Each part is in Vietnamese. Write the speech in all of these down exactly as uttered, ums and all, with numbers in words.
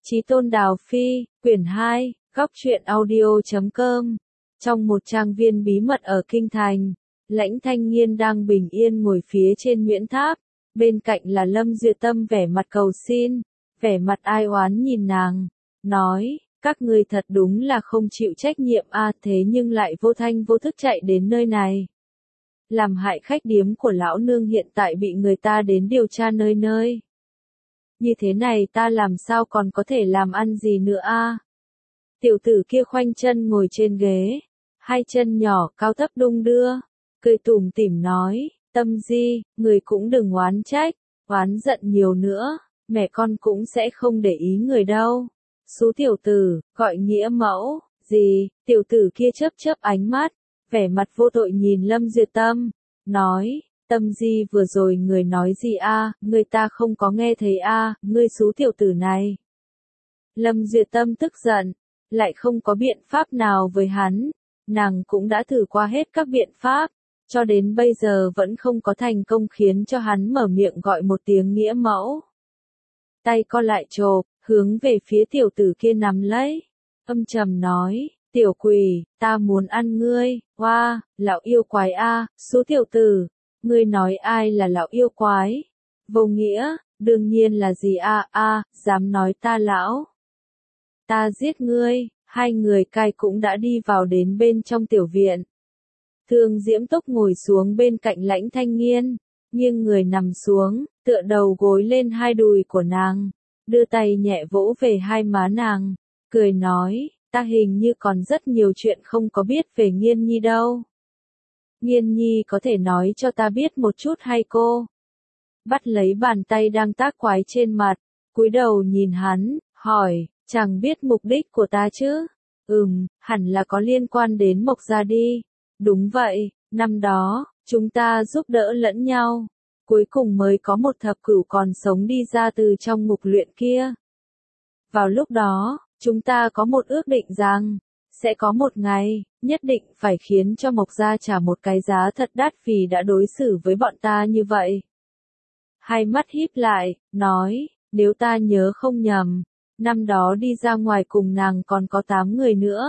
Chí Tôn Đào Phi, quyển hai, góc truyện audio chấm com. Trong một trang viên bí mật ở Kinh Thành, Lãnh Thanh Nghiên đang bình yên ngồi phía trên Nguyễn Tháp, bên cạnh là Lâm Duyệt Tâm vẻ mặt cầu xin, vẻ mặt ai oán nhìn nàng, nói, các ngươi thật đúng là không chịu trách nhiệm a, thế nhưng lại vô thanh vô thức chạy đến nơi này. Làm hại khách điếm của lão nương hiện tại bị người ta đến điều tra nơi nơi. Như thế này ta làm sao còn có thể làm ăn gì nữa a? Tiểu tử kia khoanh chân ngồi trên ghế, hai chân nhỏ cao thấp đung đưa, cười tủm tỉm nói, Tâm Di, người cũng đừng oán trách, oán giận nhiều nữa, mẹ con cũng sẽ không để ý người đâu. Số tiểu tử, gọi nghĩa mẫu, gì, tiểu tử kia chớp chớp ánh mắt, vẻ mặt vô tội nhìn Lâm Duyệt Tâm, nói, Tâm Di vừa rồi người nói gì a, người ta không có nghe thấy a, ngươi xú tiểu tử này. Lâm Duyệt Tâm tức giận, lại không có biện pháp nào với hắn, nàng cũng đã thử qua hết các biện pháp, cho đến bây giờ vẫn không có thành công khiến cho hắn mở miệng gọi một tiếng nghĩa mẫu. Tay co lại chộp, hướng về phía tiểu tử kia nắm lấy, âm trầm nói, tiểu quỷ, ta muốn ăn ngươi, oa, lão yêu quái a, số tiểu tử, ngươi nói ai là lão yêu quái? Vô nghĩa, đương nhiên là gì a a, dám nói ta lão. Ta giết ngươi, hai người cai cũng đã đi vào đến bên trong tiểu viện. Thương Diễm Túc ngồi xuống bên cạnh Lãnh Thanh Nghiên, nghiêng người nằm xuống, tựa đầu gối lên hai đùi của nàng, đưa tay nhẹ vỗ về hai má nàng, cười nói, ta hình như còn rất nhiều chuyện không có biết về Nghiên Nhi đâu. Nghiên Nhi có thể nói cho ta biết một chút hay cô? Bắt lấy bàn tay đang tác quái trên mặt, cúi đầu nhìn hắn, hỏi, chẳng biết mục đích của ta chứ? Ừm, hẳn là có liên quan đến Mộc Gia đi. Đúng vậy, năm đó, chúng ta giúp đỡ lẫn nhau, cuối cùng mới có một thập cửu còn sống đi ra từ trong ngục luyện kia. Vào lúc đó, chúng ta có một ước định rằng, sẽ có một ngày, nhất định phải khiến cho Mộc Gia trả một cái giá thật đắt vì đã đối xử với bọn ta như vậy. Hai mắt híp lại, nói, nếu ta nhớ không nhầm, năm đó đi ra ngoài cùng nàng còn có tám người nữa.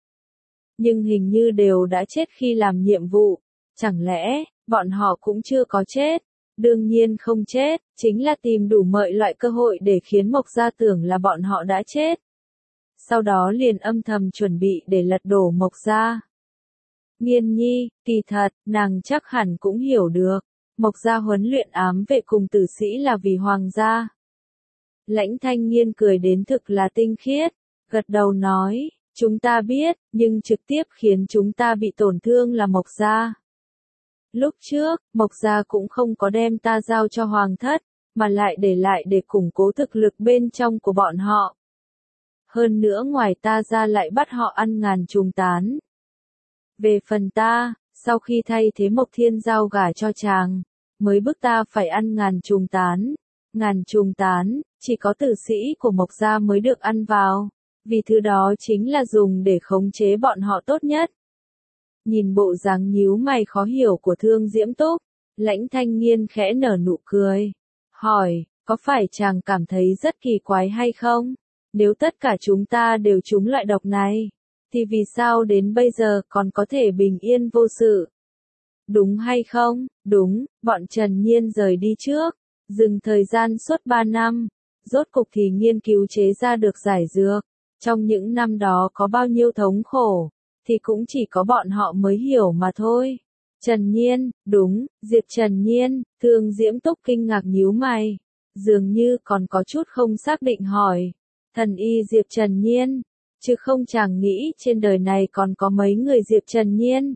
Nhưng hình như đều đã chết khi làm nhiệm vụ, chẳng lẽ, bọn họ cũng chưa có chết? Đương nhiên không chết, chính là tìm đủ mọi loại cơ hội để khiến Mộc Gia tưởng là bọn họ đã chết. Sau đó liền âm thầm chuẩn bị để lật đổ Mộc Gia. Nghiên Nhi, kỳ thật, nàng chắc hẳn cũng hiểu được, Mộc Gia huấn luyện ám vệ cùng tử sĩ là vì hoàng gia. Lãnh Thanh Nghiên cười đến thực là tinh khiết, gật đầu nói, chúng ta biết, nhưng trực tiếp khiến chúng ta bị tổn thương là Mộc Gia. Lúc trước, Mộc Gia cũng không có đem ta giao cho hoàng thất, mà lại để lại để củng cố thực lực bên trong của bọn họ. Hơn nữa ngoài ta ra lại bắt họ ăn ngàn trùng tán. Về phần ta, sau khi thay thế Mộc Thiên Giao gả cho chàng, mới bức ta phải ăn ngàn trùng tán. Ngàn trùng tán, chỉ có tử sĩ của Mộc Gia mới được ăn vào, vì thứ đó chính là dùng để khống chế bọn họ tốt nhất. Nhìn bộ dáng nhíu mày khó hiểu của Thương Diễm Túc, Lãnh Thanh Nghiên khẽ nở nụ cười, hỏi, có phải chàng cảm thấy rất kỳ quái hay không? Nếu tất cả chúng ta đều trúng loại độc này, thì vì sao đến bây giờ còn có thể bình yên vô sự? Đúng hay không? Đúng, bọn Trần Nhiên rời đi trước, dừng thời gian suốt ba năm, rốt cục thì nghiên cứu chế ra được giải dược. Trong những năm đó có bao nhiêu thống khổ, thì cũng chỉ có bọn họ mới hiểu mà thôi. Trần Nhiên, đúng, Diệp Trần Nhiên, Thương Diễm Túc kinh ngạc nhíu mày, dường như còn có chút không xác định hỏi, thần y Diệp Trần Nhiên, chứ không chàng nghĩ trên đời này còn có mấy người Diệp Trần Nhiên.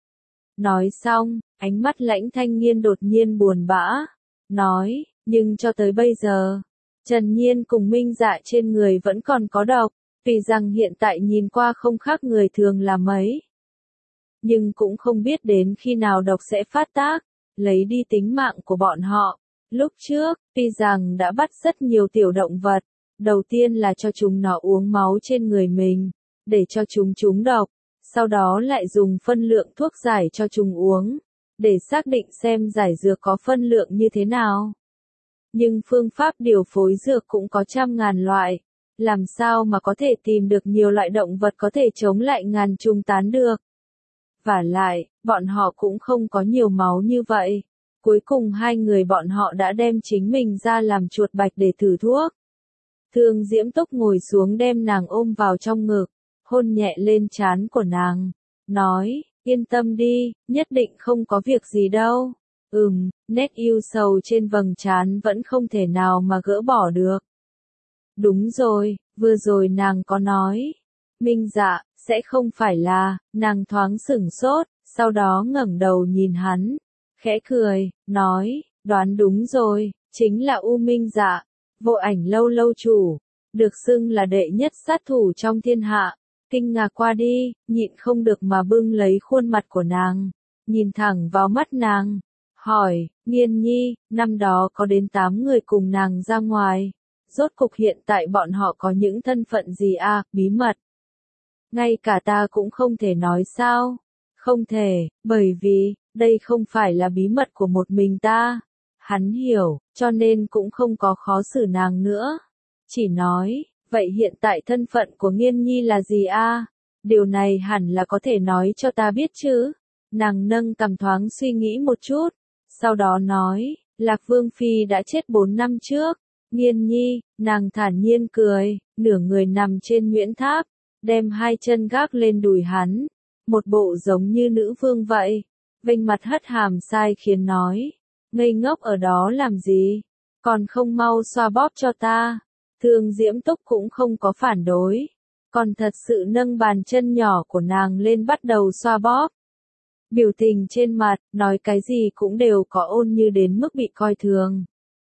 Nói xong, ánh mắt Lãnh Thanh Nghiên đột nhiên buồn bã, nói, nhưng cho tới bây giờ, Trần Nhiên cùng Minh Dạ trên người vẫn còn có độc, vì rằng hiện tại nhìn qua không khác người thường là mấy. Nhưng cũng không biết đến khi nào độc sẽ phát tác, lấy đi tính mạng của bọn họ. Lúc trước, vì rằng đã bắt rất nhiều tiểu động vật, đầu tiên là cho chúng nó uống máu trên người mình, để cho chúng trúng độc, sau đó lại dùng phân lượng thuốc giải cho chúng uống, để xác định xem giải dược có phân lượng như thế nào. Nhưng phương pháp điều phối dược cũng có trăm ngàn loại, làm sao mà có thể tìm được nhiều loại động vật có thể chống lại ngàn trùng tán được. Vả lại, bọn họ cũng không có nhiều máu như vậy. Cuối cùng hai người bọn họ đã đem chính mình ra làm chuột bạch để thử thuốc. Thương Diễm Túc ngồi xuống đem nàng ôm vào trong ngực, hôn nhẹ lên trán của nàng, nói, yên tâm đi, nhất định không có việc gì đâu. Ừm, nét yêu sầu trên vầng trán vẫn không thể nào mà gỡ bỏ được. Đúng rồi, vừa rồi nàng có nói. Minh Dạ, sẽ không phải là, nàng thoáng sửng sốt, sau đó ngẩng đầu nhìn hắn, khẽ cười, nói, đoán đúng rồi, chính là U Minh Dạ, Vô Ảnh lâu lâu chủ, được xưng là đệ nhất sát thủ trong thiên hạ. Kinh ngạc qua đi, nhịn không được mà bưng lấy khuôn mặt của nàng, nhìn thẳng vào mắt nàng, hỏi, Nghiên Nhi, năm đó có đến tám người cùng nàng ra ngoài, rốt cục hiện tại bọn họ có những thân phận gì à, bí mật. Ngay cả ta cũng không thể nói sao, không thể, bởi vì, đây không phải là bí mật của một mình ta. Hắn hiểu, cho nên cũng không có khó xử nàng nữa, chỉ nói, vậy hiện tại thân phận của Nghiên Nhi là gì a? Điều này hẳn là có thể nói cho ta biết chứ. Nàng nâng cằm thoáng suy nghĩ một chút, sau đó nói, Lạc Vương Phi đã chết bốn năm trước. Nghiên Nhi, nàng thản nhiên cười, nửa người nằm trên Nguyễn Tháp, đem hai chân gác lên đùi hắn, một bộ giống như nữ vương vậy, vênh mặt hất hàm sai khiến nói, ngây ngốc ở đó làm gì, còn không mau xoa bóp cho ta. Thương Diễm Túc cũng không có phản đối, còn thật sự nâng bàn chân nhỏ của nàng lên bắt đầu xoa bóp. Biểu tình trên mặt, nói cái gì cũng đều có ôn như đến mức bị coi thường.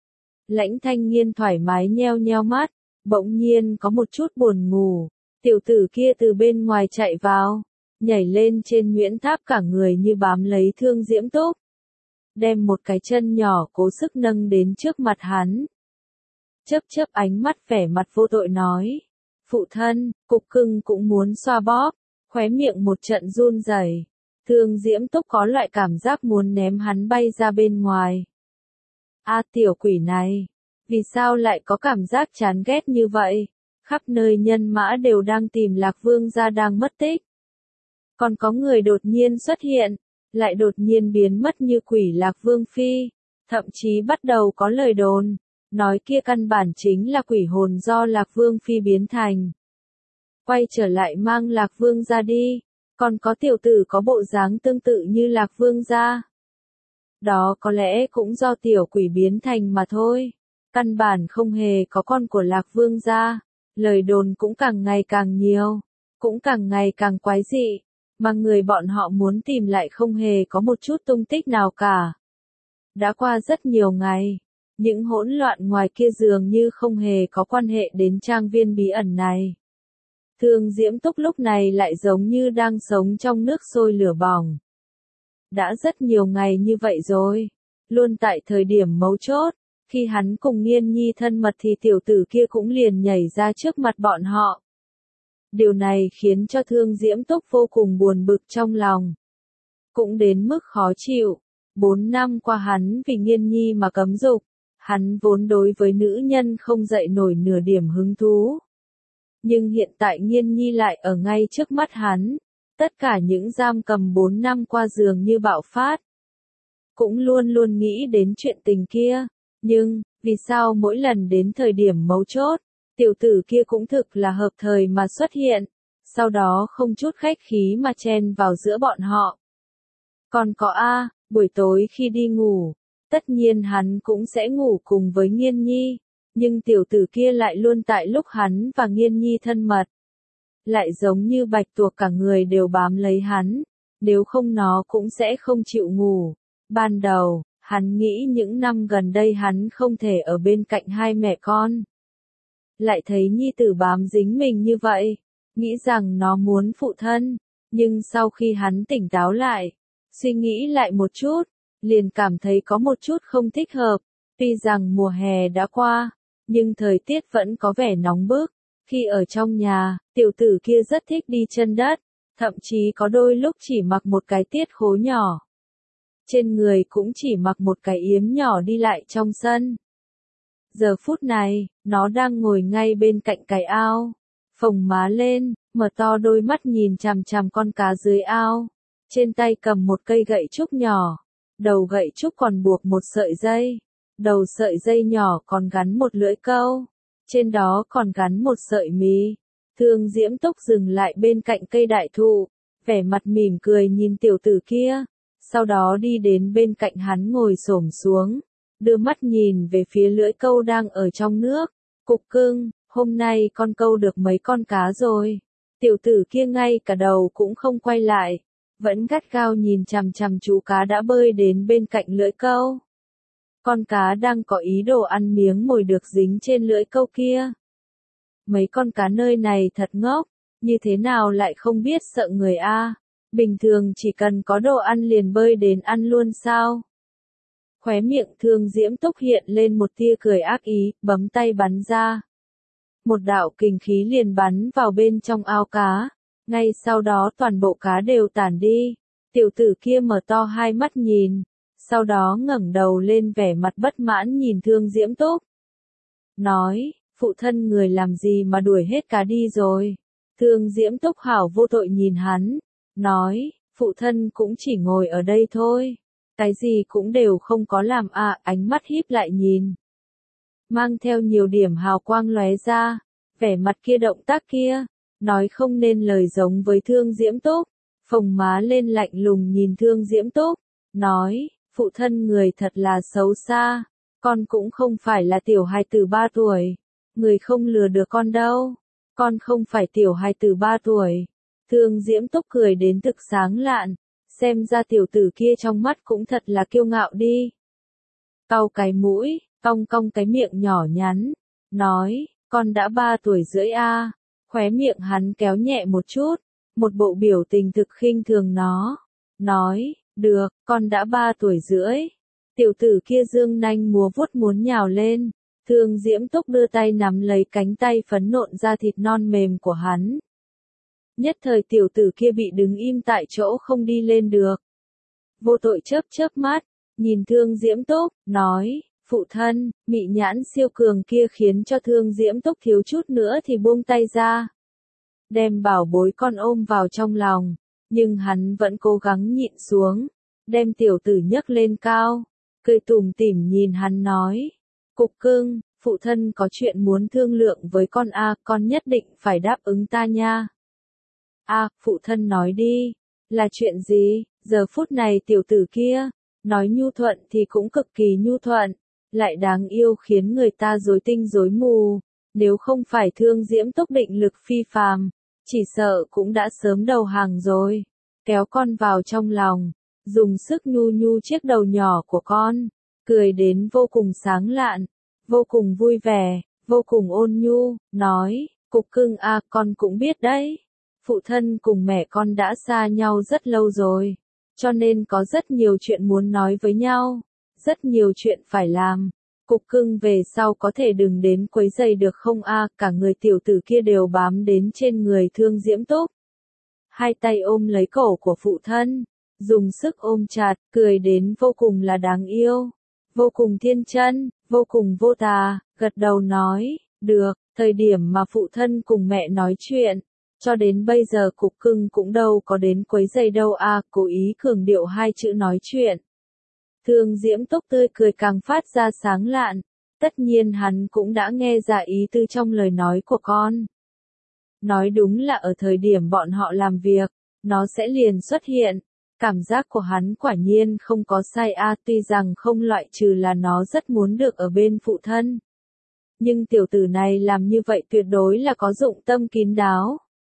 Lãnh Thanh Nghiên thoải mái nheo nheo mắt, bỗng nhiên có một chút buồn ngủ, tiểu tử kia từ bên ngoài chạy vào, nhảy lên trên Nguyễn Tháp cả người như bám lấy Thương Diễm Túc, đem một cái chân nhỏ cố sức nâng đến trước mặt hắn. Chớp chớp ánh mắt vẻ mặt vô tội nói, phụ thân, cục cưng cũng muốn xoa bóp, khóe miệng một trận run rẩy. Thương Diễm Túc có loại cảm giác muốn ném hắn bay ra bên ngoài. A tiểu quỷ này, vì sao lại có cảm giác chán ghét như vậy? Khắp nơi nhân mã đều đang tìm Lạc Vương gia đang mất tích. Còn có người đột nhiên xuất hiện, lại đột nhiên biến mất như quỷ Lạc Vương Phi, thậm chí bắt đầu có lời đồn, nói kia căn bản chính là quỷ hồn do Lạc Vương Phi biến thành. Quay trở lại mang Lạc Vương ra đi, còn có tiểu tử có bộ dáng tương tự như Lạc Vương gia. Đó có lẽ cũng do tiểu quỷ biến thành mà thôi, căn bản không hề có con của Lạc Vương gia. Lời đồn cũng càng ngày càng nhiều, cũng càng ngày càng quái dị, mà người bọn họ muốn tìm lại không hề có một chút tung tích nào cả. Đã qua rất nhiều ngày, những hỗn loạn ngoài kia dường như không hề có quan hệ đến trang viên bí ẩn này. Thương Diễm Túc lúc này lại giống như đang sống trong nước sôi lửa bỏng. Đã rất nhiều ngày như vậy rồi, luôn tại thời điểm mấu chốt, khi hắn cùng Nghiên Nhi thân mật thì tiểu tử kia cũng liền nhảy ra trước mặt bọn họ. Điều này khiến cho Thương Diễm Túc vô cùng buồn bực trong lòng. Cũng đến mức khó chịu. Bốn năm qua hắn vì Nghiên Nhi mà cấm dục, hắn vốn đối với nữ nhân không dậy nổi nửa điểm hứng thú. Nhưng hiện tại Nghiên Nhi lại ở ngay trước mắt hắn, tất cả những giam cầm bốn năm qua dường như bạo phát. Cũng luôn luôn nghĩ đến chuyện tình kia, nhưng, vì sao mỗi lần đến thời điểm mấu chốt, tiểu tử kia cũng thực là hợp thời mà xuất hiện, sau đó không chút khách khí mà chen vào giữa bọn họ. Còn có A, buổi tối khi đi ngủ, tất nhiên hắn cũng sẽ ngủ cùng với Nghiên Nhi, nhưng tiểu tử kia lại luôn tại lúc hắn và Nghiên Nhi thân mật. Lại giống như bạch tuộc cả người đều bám lấy hắn, nếu không nó cũng sẽ không chịu ngủ. Ban đầu, hắn nghĩ những năm gần đây hắn không thể ở bên cạnh hai mẹ con. Lại thấy nhi tử bám dính mình như vậy, nghĩ rằng nó muốn phụ thân, nhưng sau khi hắn tỉnh táo lại, suy nghĩ lại một chút, liền cảm thấy có một chút không thích hợp. Tuy rằng mùa hè đã qua, nhưng thời tiết vẫn có vẻ nóng bức. Khi ở trong nhà, tiểu tử kia rất thích đi chân đất, thậm chí có đôi lúc chỉ mặc một cái tiết khố nhỏ. Trên người cũng chỉ mặc một cái yếm nhỏ đi lại trong sân. Giờ phút này, nó đang ngồi ngay bên cạnh cái ao, phồng má lên, mở to đôi mắt nhìn chằm chằm con cá dưới ao. Trên tay cầm một cây gậy trúc nhỏ, đầu gậy trúc còn buộc một sợi dây, đầu sợi dây nhỏ còn gắn một lưỡi câu, trên đó còn gắn một sợi mí. Thương Diễm Túc dừng lại bên cạnh cây đại thụ, vẻ mặt mỉm cười nhìn tiểu tử kia, sau đó đi đến bên cạnh hắn ngồi xổm xuống, đưa mắt nhìn về phía lưỡi câu đang ở trong nước. Cục cưng, hôm nay con câu được mấy con cá rồi? Tiểu tử kia ngay cả đầu cũng không quay lại, vẫn gắt gao nhìn chằm chằm chú cá đã bơi đến bên cạnh lưỡi câu. Con cá đang có ý đồ ăn miếng mồi được dính trên lưỡi câu kia. Mấy con cá nơi này thật ngốc, như thế nào lại không biết sợ người a? Bình thường chỉ cần có đồ ăn liền bơi đến ăn luôn sao? Khóe miệng Thương Diễm Túc hiện lên một tia cười ác ý, bấm tay bắn ra. Một đạo kình khí liền bắn vào bên trong ao cá, ngay sau đó toàn bộ cá đều tản đi. Tiểu tử kia mở to hai mắt nhìn, sau đó ngẩng đầu lên vẻ mặt bất mãn nhìn Thương Diễm Túc. Nói, phụ thân người làm gì mà đuổi hết cá đi rồi? Thương Diễm Túc hảo vô tội nhìn hắn, nói, phụ thân cũng chỉ ngồi ở đây thôi. Cái gì cũng đều không có làm à, ánh mắt híp lại nhìn. Mang theo nhiều điểm hào quang lóe ra, vẻ mặt kia động tác kia, nói không nên lời giống với Thương Diễm Túc, phồng má lên lạnh lùng nhìn Thương Diễm Túc, nói, phụ thân người thật là xấu xa, con cũng không phải là tiểu hài tử ba tuổi, người không lừa được con đâu, con không phải tiểu hài tử ba tuổi. Thương Diễm Túc cười đến thực sáng lạn, xem ra tiểu tử kia trong mắt cũng thật là kiêu ngạo đi. Cau cái mũi, cong cong cái miệng nhỏ nhắn, nói, con đã ba tuổi rưỡi a. Khóe miệng hắn kéo nhẹ một chút, một bộ biểu tình thực khinh thường nó, nói, được, con đã ba tuổi rưỡi. Tiểu tử kia dương nanh múa vuốt muốn nhào lên, Thương Diễm Túc đưa tay nắm lấy cánh tay phấn nộn ra thịt non mềm của hắn. Nhất thời tiểu tử kia bị đứng im tại chỗ không đi lên được. Vô tội chớp chớp mắt, nhìn Thương Diễm Túc, nói, phụ thân, mị nhãn siêu cường kia khiến cho Thương Diễm Túc thiếu chút nữa thì buông tay ra. Đem bảo bối con ôm vào trong lòng, nhưng hắn vẫn cố gắng nhịn xuống, đem tiểu tử nhấc lên cao, cười tủm tỉm nhìn hắn nói, cục cưng, phụ thân có chuyện muốn thương lượng với con a, con nhất định phải đáp ứng ta nha. A, phụ thân nói đi, là chuyện gì? Giờ phút này tiểu tử kia, nói nhu thuận thì cũng cực kỳ nhu thuận, lại đáng yêu khiến người ta rối tinh rối mù, nếu không phải Thương Diễm Túc định lực phi phàm, chỉ sợ cũng đã sớm đầu hàng rồi, kéo con vào trong lòng, dùng sức nhu nhu chiếc đầu nhỏ của con, cười đến vô cùng sáng lạn, vô cùng vui vẻ, vô cùng ôn nhu, nói, cục cưng a, con cũng biết đấy. Phụ thân cùng mẹ con đã xa nhau rất lâu rồi, cho nên có rất nhiều chuyện muốn nói với nhau, rất nhiều chuyện phải làm. Cục cưng về sau có thể đừng đến quấy rầy được không a? Cả người tiểu tử kia đều bám đến trên người Thương Diễm Túc. Hai tay ôm lấy cổ của phụ thân, dùng sức ôm chặt, cười đến vô cùng là đáng yêu, vô cùng thiên chân, vô cùng vô tà, gật đầu nói, được, thời điểm mà phụ thân cùng mẹ nói chuyện. Cho đến bây giờ cục cưng cũng đâu có đến quấy giày đâu à, cố ý cường điệu hai chữ nói chuyện. Thương Diễm Túc tươi cười càng phát ra sáng lạn, tất nhiên hắn cũng đã nghe ra ý tư trong lời nói của con. Nói đúng là ở thời điểm bọn họ làm việc, nó sẽ liền xuất hiện, cảm giác của hắn quả nhiên không có sai a, tuy rằng không loại trừ là nó rất muốn được ở bên phụ thân. Nhưng tiểu tử này làm như vậy tuyệt đối là có dụng tâm kín đáo.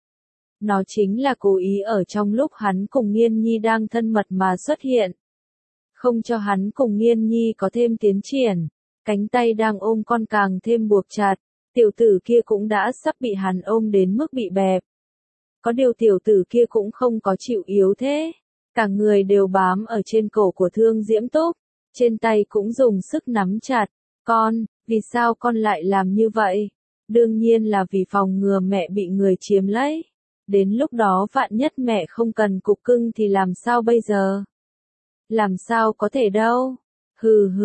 Nó chính là cố ý ở trong lúc hắn cùng Nghiên Nhi đang thân mật mà xuất hiện. Không cho hắn cùng Nghiên Nhi có thêm tiến triển, cánh tay đang ôm con càng thêm buộc chặt, tiểu tử kia cũng đã sắp bị hắn ôm đến mức bị bẹp. Có điều tiểu tử kia cũng không có chịu yếu thế, cả người đều bám ở trên cổ của Thương Diễm Túc, trên tay cũng dùng sức nắm chặt. Con, vì sao con lại làm như vậy? Đương nhiên là vì phòng ngừa mẹ bị người chiếm lấy. Đến lúc đó vạn nhất mẹ không cần cục cưng thì làm sao bây giờ? Làm sao có thể đâu? Hừ hừ,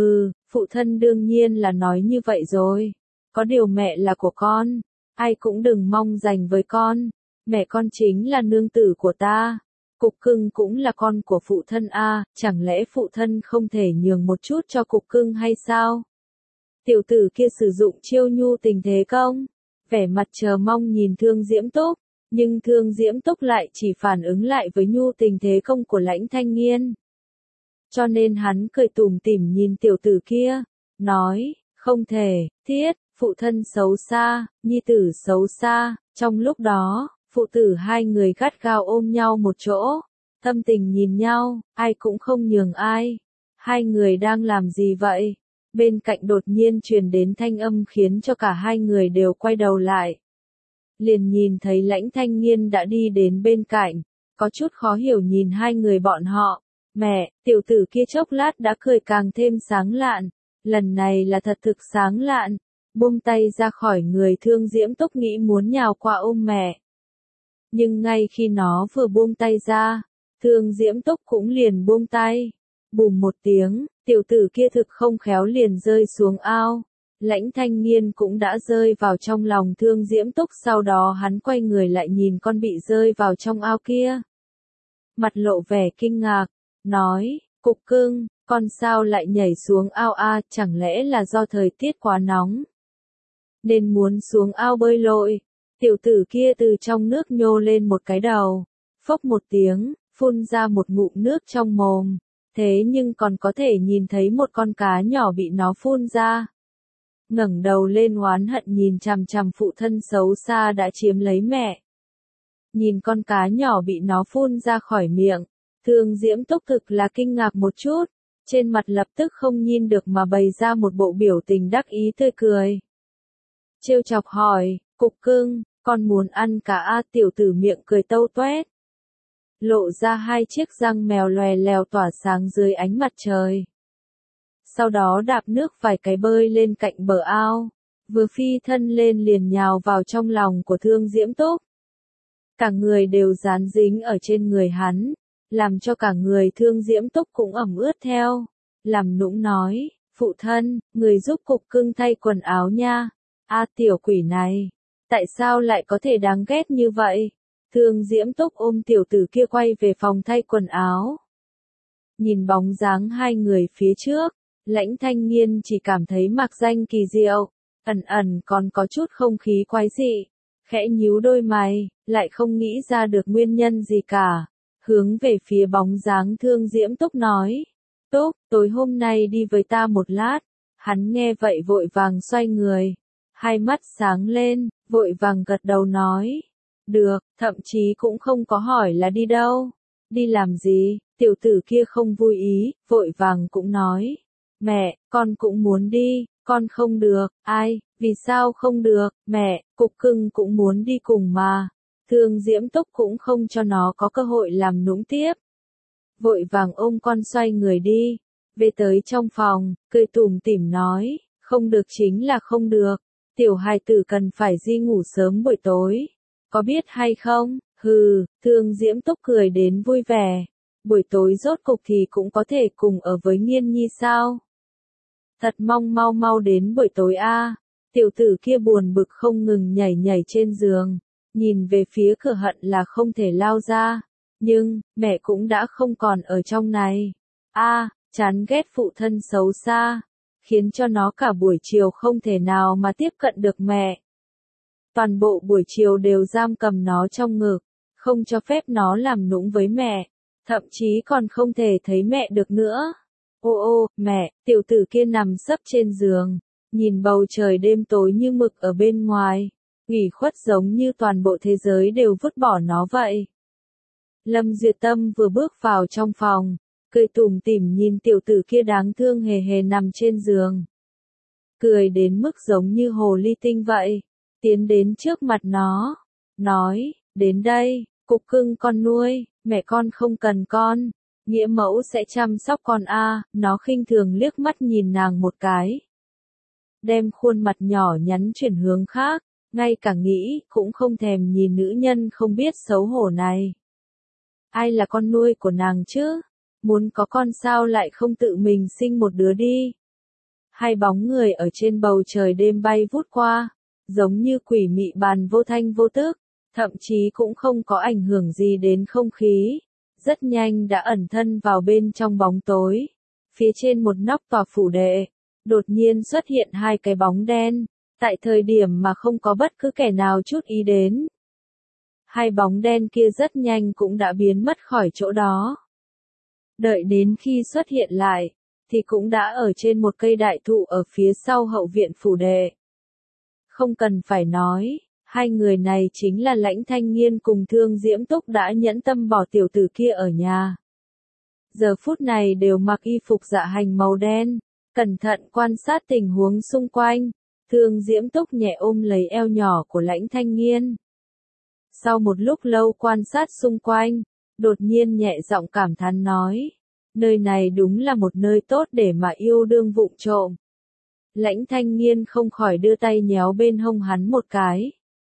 Phụ thân đương nhiên là nói như vậy rồi. Có điều mẹ là của con, ai cũng đừng mong giành với con. Mẹ con chính là nương tử của ta. Cục cưng cũng là con của phụ thân a, chẳng lẽ phụ thân không thể nhường một chút cho cục cưng hay sao? Tiểu tử kia sử dụng chiêu nhu tình thế công, vẻ mặt chờ mong nhìn Thương Diễm Túc, nhưng Thương Diễm Túc lại chỉ phản ứng lại với nhu tình thế công của Lãnh Thanh Nghiên. Cho nên hắn cười tủm tỉm nhìn tiểu tử kia, nói, không thể, thiết, phụ thân xấu xa, nhi tử xấu xa. Trong lúc đó, phụ tử hai người gắt gao ôm nhau một chỗ, thâm tình nhìn nhau, ai cũng không nhường ai. Hai người đang làm gì vậy? Bên cạnh đột nhiên truyền đến thanh âm khiến cho cả hai người đều quay đầu lại. Liền nhìn thấy Lãnh Thanh Nghiên đã đi đến bên cạnh, có chút khó hiểu nhìn hai người bọn họ. Mẹ, tiểu tử kia chốc lát đã cười càng thêm sáng lạn, lần này là thật thực sáng lạn, buông tay ra khỏi người Thương Diễm Túc nghĩ muốn nhào qua ôm mẹ. Nhưng ngay khi nó vừa buông tay ra, Thương Diễm Túc cũng liền buông tay. Bùm một tiếng, tiểu tử kia thực không khéo liền rơi xuống ao. Lãnh Thanh Nghiên cũng đã rơi vào trong lòng Thương Diễm Túc, sau đó hắn quay người lại nhìn con bị rơi vào trong ao kia. Mặt lộ vẻ kinh ngạc, nói, cục cưng, con sao lại nhảy xuống ao a, chẳng lẽ là do thời tiết quá nóng, nên muốn xuống ao bơi lội. Tiểu tử kia từ trong nước nhô lên một cái đầu, phốc một tiếng, phun ra một ngụm nước trong mồm, thế nhưng còn có thể nhìn thấy một con cá nhỏ bị nó phun ra. Ngẩng đầu lên oán hận nhìn chằm chằm phụ thân xấu xa đã chiếm lấy mẹ. Nhìn con cá nhỏ bị nó phun ra khỏi miệng, Thương Diễm Túc thực là kinh ngạc một chút, trên mặt lập tức không nhìn được mà bày ra một bộ biểu tình đắc ý tươi cười. Trêu chọc hỏi, cục cưng, con muốn ăn cá a? Tiểu tử miệng cười tâu toét, lộ ra hai chiếc răng mèo lòe lèo tỏa sáng dưới ánh mặt trời. Sau đó đạp nước vài cái bơi lên cạnh bờ ao, vừa phi thân lên liền nhào vào trong lòng của Thương Diễm Túc. Cả người đều dán dính ở trên người hắn, làm cho cả người Thương Diễm Túc cũng ẩm ướt theo. Làm nũng nói, phụ thân, người giúp cục cưng thay quần áo nha. A tiểu quỷ này, tại sao lại có thể đáng ghét như vậy? Thương Diễm Túc ôm tiểu tử kia quay về phòng thay quần áo. Nhìn bóng dáng hai người phía trước, Lãnh Thanh Nghiên chỉ cảm thấy mạc danh kỳ diệu, ẩn ẩn còn có chút không khí quái dị, khẽ nhíu đôi mày, lại không nghĩ ra được nguyên nhân gì cả, hướng về phía bóng dáng Thương Diễm Túc nói, Túc, tối hôm nay đi với ta một lát. Hắn nghe vậy vội vàng xoay người, hai mắt sáng lên, vội vàng gật đầu nói, được, thậm chí cũng không có hỏi là đi đâu, đi làm gì. Tiểu tử kia không vui ý, vội vàng cũng nói, mẹ, con cũng muốn đi. Con không được. Ai, vì sao không được? Mẹ, cục cưng cũng muốn đi cùng mà. Thương Diễm Túc cũng không cho nó có cơ hội làm nũng tiếp, vội vàng ôm con xoay người đi. Về tới trong phòng, cười tủm tỉm nói, không được chính là không được, tiểu hài tử cần phải đi ngủ sớm buổi tối, có biết hay không? Hừ. Thương Diễm Túc cười đến vui vẻ, buổi tối rốt cục thì cũng có thể cùng ở với Nghiên Nhi sao? Thật mong mau mau đến buổi tối a. Tiểu tử kia buồn bực không ngừng nhảy nhảy trên giường, nhìn về phía cửa hận là không thể lao ra, nhưng mẹ cũng đã không còn ở trong này. A, chán ghét phụ thân xấu xa, khiến cho nó cả buổi chiều không thể nào mà tiếp cận được mẹ. Toàn bộ buổi chiều đều giam cầm nó trong ngực, không cho phép nó làm nũng với mẹ, thậm chí còn không thể thấy mẹ được nữa. Ô ô, mẹ, tiểu tử kia nằm sấp trên giường, nhìn bầu trời đêm tối như mực ở bên ngoài, ủy khuất giống như toàn bộ thế giới đều vứt bỏ nó vậy. Lâm Duyệt Tâm vừa bước vào trong phòng, cười tủm tỉm nhìn tiểu tử kia đáng thương hề hề nằm trên giường. Cười đến mức giống như hồ ly tinh vậy, tiến đến trước mặt nó, nói, đến đây, cục cưng con nuôi, mẹ con không cần con. Nghĩa mẫu sẽ chăm sóc con a. Nó khinh thường liếc mắt nhìn nàng một cái, đem khuôn mặt nhỏ nhắn chuyển hướng khác, ngay cả nghĩ cũng không thèm nhìn nữ nhân không biết xấu hổ này. Ai là con nuôi của nàng chứ? Muốn có con sao lại không tự mình sinh một đứa đi? Hai bóng người ở trên bầu trời đêm bay vút qua, giống như quỷ mị bàn vô thanh vô tức, thậm chí cũng không có ảnh hưởng gì đến không khí, rất nhanh đã ẩn thân vào bên trong bóng tối. Phía trên một nóc tòa phủ đệ, đột nhiên xuất hiện hai cái bóng đen, tại thời điểm mà không có bất cứ kẻ nào chút ý đến. Hai bóng đen kia rất nhanh cũng đã biến mất khỏi chỗ đó. Đợi đến khi xuất hiện lại, thì cũng đã ở trên một cây đại thụ ở phía sau hậu viện phủ đệ. Không cần phải nói, hai người này chính là Lãnh Thanh Nghiên cùng Thương Diễm Túc đã nhẫn tâm bỏ tiểu tử kia ở nhà. Giờ phút này đều mặc y phục dạ hành màu đen, cẩn thận quan sát tình huống xung quanh. Thương Diễm Túc nhẹ ôm lấy eo nhỏ của Lãnh Thanh Nghiên. Sau một lúc lâu quan sát xung quanh, đột nhiên nhẹ giọng cảm thán nói, nơi này đúng là một nơi tốt để mà yêu đương vụng trộm. Lãnh Thanh Nghiên không khỏi đưa tay nhéo bên hông hắn một cái.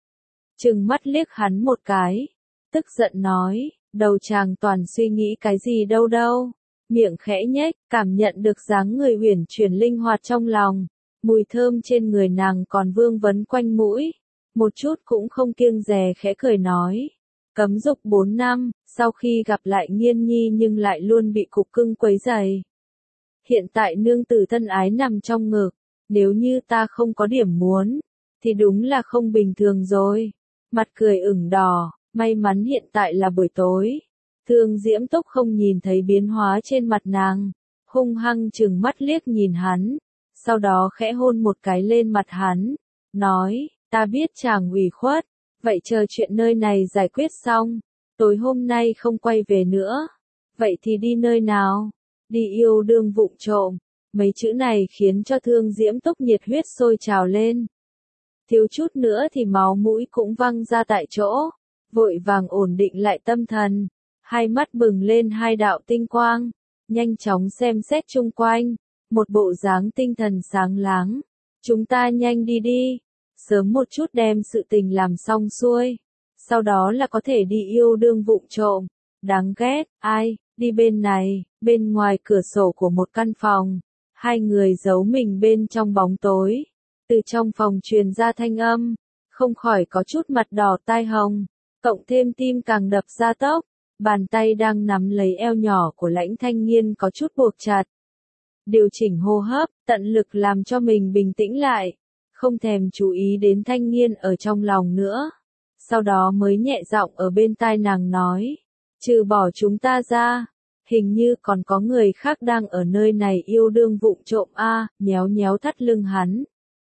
Trừng mắt liếc hắn một cái, tức giận nói, đầu chàng toàn suy nghĩ cái gì đâu đâu. Miệng khẽ nhếch, cảm nhận được dáng người uyển chuyển linh hoạt trong lòng, mùi thơm trên người nàng còn vương vấn quanh mũi, một chút cũng không kiêng dè khẽ cười nói, cấm dục bốn năm, sau khi gặp lại Nghiên Nhi nhưng lại luôn bị cục cưng quấy rầy. Hiện tại nương tử thân ái nằm trong ngực, nếu như ta không có điểm muốn, thì đúng là không bình thường rồi. Mặt cười ửng đỏ, may mắn hiện tại là buổi tối. Thương Diễm Túc không nhìn thấy biến hóa trên mặt nàng, hung hăng trừng mắt liếc nhìn hắn, sau đó khẽ hôn một cái lên mặt hắn, nói, ta biết chàng ủy khuất, vậy chờ chuyện nơi này giải quyết xong, tối hôm nay không quay về nữa, vậy thì đi nơi nào? Đi yêu đương vụng trộm. Mấy chữ này khiến cho Thương Diễm Túc nhiệt huyết sôi trào lên. Thiếu chút nữa thì máu mũi cũng văng ra tại chỗ, vội vàng ổn định lại tâm thần, hai mắt bừng lên hai đạo tinh quang, nhanh chóng xem xét chung quanh, một bộ dáng tinh thần sáng láng. Chúng ta nhanh đi đi, sớm một chút đem sự tình làm xong xuôi, sau đó là có thể đi yêu đương vụng trộm. Đáng ghét, ai, đi bên này, bên ngoài cửa sổ của một căn phòng. Hai người giấu mình bên trong bóng tối, từ trong phòng truyền ra thanh âm, không khỏi có chút mặt đỏ tai hồng, cộng thêm tim càng đập ra tốc, bàn tay đang nắm lấy eo nhỏ của Lãnh Thanh Nghiên có chút buộc chặt. Điều chỉnh hô hấp, tận lực làm cho mình bình tĩnh lại, không thèm chú ý đến Thanh Nghiên ở trong lòng nữa. Sau đó mới nhẹ giọng ở bên tai nàng nói, trừ bỏ chúng ta ra, hình như còn có người khác đang ở nơi này yêu đương vụng trộm a, nhéo nhéo thắt lưng hắn.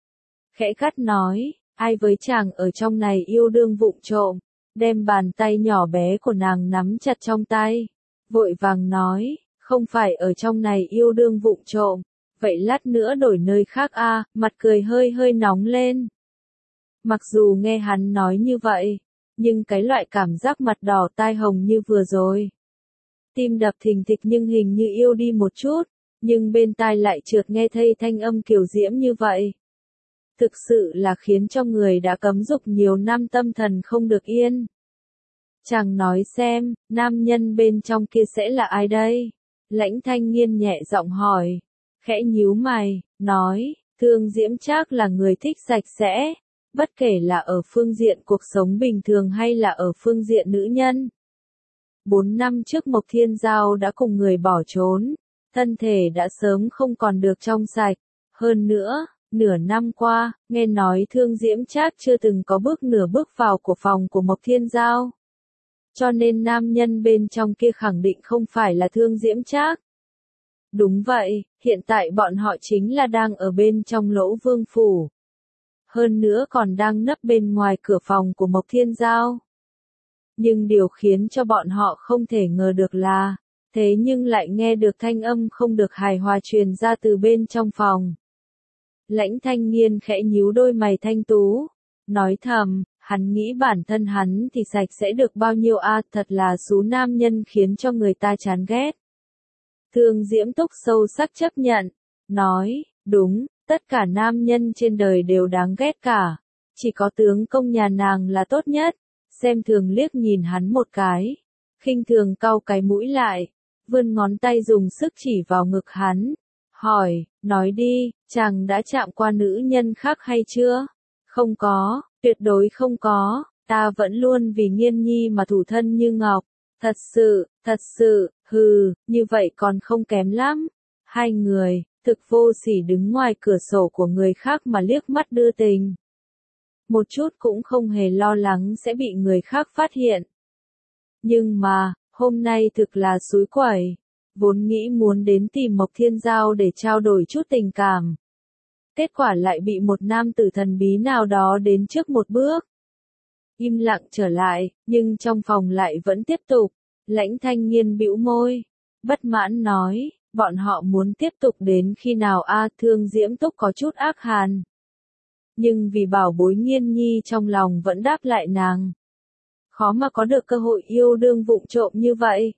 Khẽ gắt nói, ai với chàng ở trong này yêu đương vụng trộm, đem bàn tay nhỏ bé của nàng nắm chặt trong tay, vội vàng nói, không phải ở trong này yêu đương vụng trộm, vậy lát nữa đổi nơi khác a, mặt cười hơi hơi nóng lên. Mặc dù nghe hắn nói như vậy, nhưng cái loại cảm giác mặt đỏ tai hồng như vừa rồi, tim đập thình thịch nhưng hình như yêu đi một chút, nhưng bên tai lại chợt nghe thấy thanh âm kiều diễm như vậy. Thực sự là khiến cho người đã cấm dục nhiều năm tâm thần không được yên. Chàng nói xem, nam nhân bên trong kia sẽ là ai đây? Lãnh Thanh Nghiên nhẹ giọng hỏi, khẽ nhíu mày, nói, Thương Diễm Trác là người thích sạch sẽ, bất kể là ở phương diện cuộc sống bình thường hay là ở phương diện nữ nhân. Bốn năm trước Mộc Thiên Giao đã cùng người bỏ trốn, thân thể đã sớm không còn được trong sạch. Hơn nữa, nửa năm qua, nghe nói Thương Diễm Trác chưa từng có bước nửa bước vào của phòng của Mộc Thiên Giao. Cho nên nam nhân bên trong kia khẳng định không phải là Thương Diễm Trác. Đúng vậy, hiện tại bọn họ chính là đang ở bên trong Lỗ Vương Phủ. Hơn nữa còn đang nấp bên ngoài cửa phòng của Mộc Thiên Giao. Nhưng điều khiến cho bọn họ không thể ngờ được là, thế nhưng lại nghe được thanh âm không được hài hòa truyền ra từ bên trong phòng. Lãnh Thanh Nghiên khẽ nhíu đôi mày thanh tú, nói thầm, hắn nghĩ bản thân hắn thì sạch sẽ được bao nhiêu a, thật là số nam nhân khiến cho người ta chán ghét. Thương Diễm Túc sâu sắc chấp nhận, nói, đúng, tất cả nam nhân trên đời đều đáng ghét cả, chỉ có tướng công nhà nàng là tốt nhất. Xem thường liếc nhìn hắn một cái, khinh thường cau cái mũi lại, vươn ngón tay dùng sức chỉ vào ngực hắn, hỏi, nói đi, chàng đã chạm qua nữ nhân khác hay chưa? Không có, tuyệt đối không có, ta vẫn luôn vì Nghiên Nhi mà thủ thân như ngọc. Thật sự, thật sự, hừ, như vậy còn không kém lắm. Hai người, thực vô sỉ đứng ngoài cửa sổ của người khác mà liếc mắt đưa tình. Một chút cũng không hề lo lắng sẽ bị người khác phát hiện. Nhưng mà, hôm nay thực là xúi quẩy. Vốn nghĩ muốn đến tìm Mộc Thiên Giao để trao đổi chút tình cảm. Kết quả lại bị một nam tử thần bí nào đó đến trước một bước. Im lặng trở lại, nhưng trong phòng lại vẫn tiếp tục. Lãnh Thanh Nghiên bĩu môi, bất mãn nói, bọn họ muốn tiếp tục đến khi nào a? Thương Diễm Túc có chút ác hàn. Nhưng vì bảo bối Nghiên Nhi trong lòng vẫn đáp lại nàng. Khó mà có được cơ hội yêu đương vụng trộm như vậy.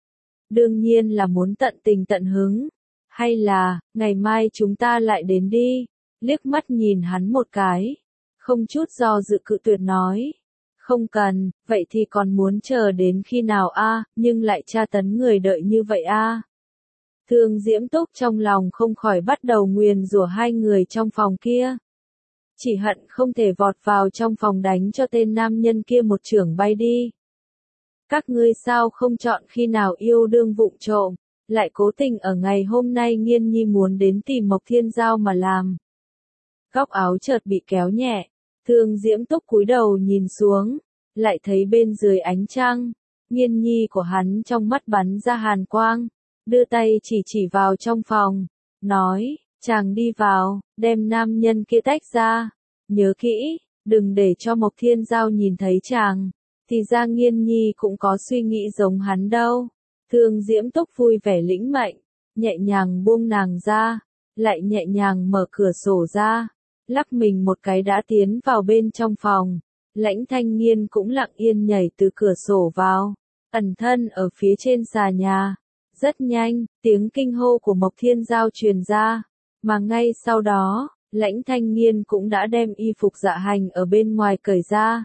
Đương nhiên là muốn tận tình tận hứng. Hay là, ngày mai chúng ta lại đến đi. Liếc mắt nhìn hắn một cái. Không chút do dự cự tuyệt nói. Không cần, vậy thì còn muốn chờ đến khi nào a? Nhưng lại tra tấn người đợi như vậy a? Thương Diễm Túc trong lòng không khỏi bắt đầu nguyền rủa hai người trong phòng kia. Chỉ hận không thể vọt vào trong phòng đánh cho tên nam nhân kia một chưởng bay đi. Các ngươi sao không chọn khi nào yêu đương vụng trộm, lại cố tình ở ngày hôm nay Nghiên Nhi muốn đến tìm Mộc Thiên Giao mà làm. Góc áo chợt bị kéo nhẹ, Thương Diễm Túc cúi đầu nhìn xuống, lại thấy bên dưới ánh trăng, Nghiên Nhi của hắn trong mắt bắn ra hàn quang, đưa tay chỉ chỉ vào trong phòng, nói, chàng đi vào, đem nam nhân kia tách ra, nhớ kỹ, đừng để cho Mộc Thiên Giao nhìn thấy chàng. Thì ra Nghiên Nhi cũng có suy nghĩ giống hắn đâu. Thương Diễm Túc vui vẻ lĩnh mệnh, nhẹ nhàng buông nàng ra, lại nhẹ nhàng mở cửa sổ ra, lắc mình một cái đã tiến vào bên trong phòng. Lãnh Thanh Nghiên cũng lặng yên nhảy từ cửa sổ vào, ẩn thân ở phía trên xà nhà. Rất nhanh, tiếng kinh hô của Mộc Thiên Giao truyền ra, mà ngay sau đó, Lãnh Thanh Nghiên cũng đã đem y phục dạ hành ở bên ngoài cởi ra.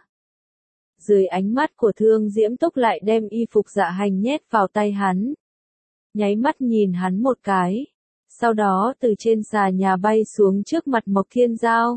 Dưới ánh mắt của Thương Diễm Túc lại đem y phục dạ hành nhét vào tay hắn. Nháy mắt nhìn hắn một cái. Sau đó từ trên xà nhà bay xuống trước mặt Mộc Thiên Giao.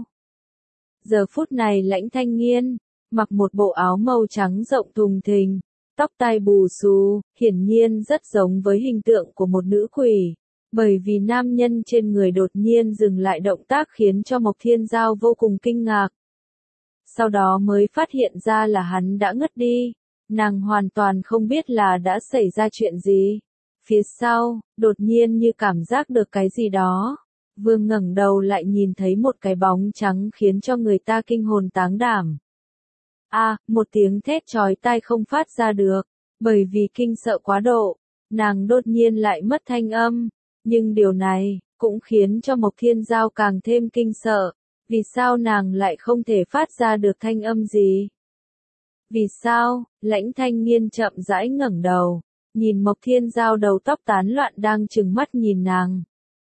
Giờ phút này Lãnh Thanh Nghiên, mặc một bộ áo màu trắng rộng thùng thình, tóc tai bù xù, hiển nhiên rất giống với hình tượng của một nữ quỷ. Bởi vì nam nhân trên người đột nhiên dừng lại động tác khiến cho Mộc Thiên Giao vô cùng kinh ngạc. Sau đó mới phát hiện ra là hắn đã ngất đi. Nàng hoàn toàn không biết là đã xảy ra chuyện gì. Phía sau, đột nhiên như cảm giác được cái gì đó. Vừa ngẩng đầu lại nhìn thấy một cái bóng trắng khiến cho người ta kinh hồn táng đảm. A, à, một tiếng thét chói tai không phát ra được. Bởi vì kinh sợ quá độ, nàng đột nhiên lại mất thanh âm. Nhưng điều này, cũng khiến cho Mộc Thiên Giao càng thêm kinh sợ. Vì sao nàng lại không thể phát ra được thanh âm gì? Vì sao? Lãnh Thanh Nghiên chậm rãi ngẩng đầu, nhìn Mộc Thiên Giao đầu tóc tán loạn đang trừng mắt nhìn nàng.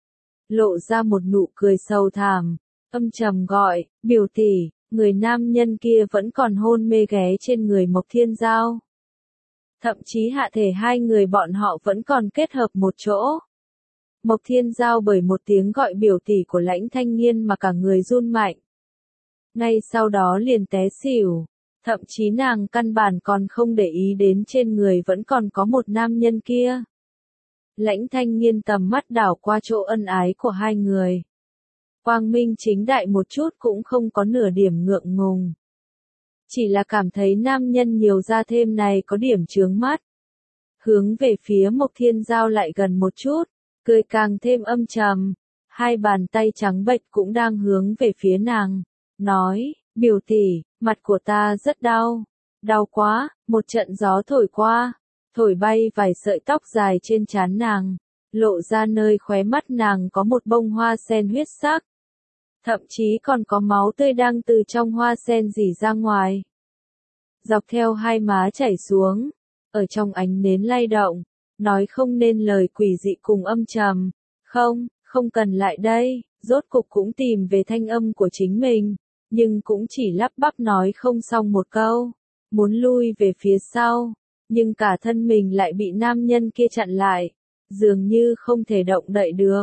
Lộ ra một nụ cười sầu thảm, âm trầm gọi, biểu tỷ, người nam nhân kia vẫn còn hôn mê ghé trên người Mộc Thiên Giao. Thậm chí hạ thể hai người bọn họ vẫn còn kết hợp một chỗ. Mộc Thiên Giao bởi một tiếng gọi biểu tỷ của Lãnh Thanh Nghiên mà cả người run mạnh. Ngay sau đó liền té xỉu, thậm chí nàng căn bản còn không để ý đến trên người vẫn còn có một nam nhân kia. Lãnh Thanh Nghiên tầm mắt đảo qua chỗ ân ái của hai người. Quang minh chính đại một chút cũng không có nửa điểm ngượng ngùng. Chỉ là cảm thấy nam nhân nhiều ra thêm này có điểm chướng mắt. Hướng về phía Mộc Thiên Giao lại gần một chút. Cười càng thêm âm trầm, hai bàn tay trắng bệch cũng đang hướng về phía nàng, nói, biểu tỷ, mặt của ta rất đau, đau quá, một trận gió thổi qua, thổi bay vài sợi tóc dài trên trán nàng, lộ ra nơi khóe mắt nàng có một bông hoa sen huyết sắc, thậm chí còn có máu tươi đang từ trong hoa sen rỉ ra ngoài, dọc theo hai má chảy xuống, ở trong ánh nến lay động. Nói không nên lời quỷ dị cùng âm trầm, không, không cần lại đây, rốt cục cũng tìm về thanh âm của chính mình, nhưng cũng chỉ lắp bắp nói không xong một câu, muốn lui về phía sau, nhưng cả thân mình lại bị nam nhân kia chặn lại, dường như không thể động đậy được,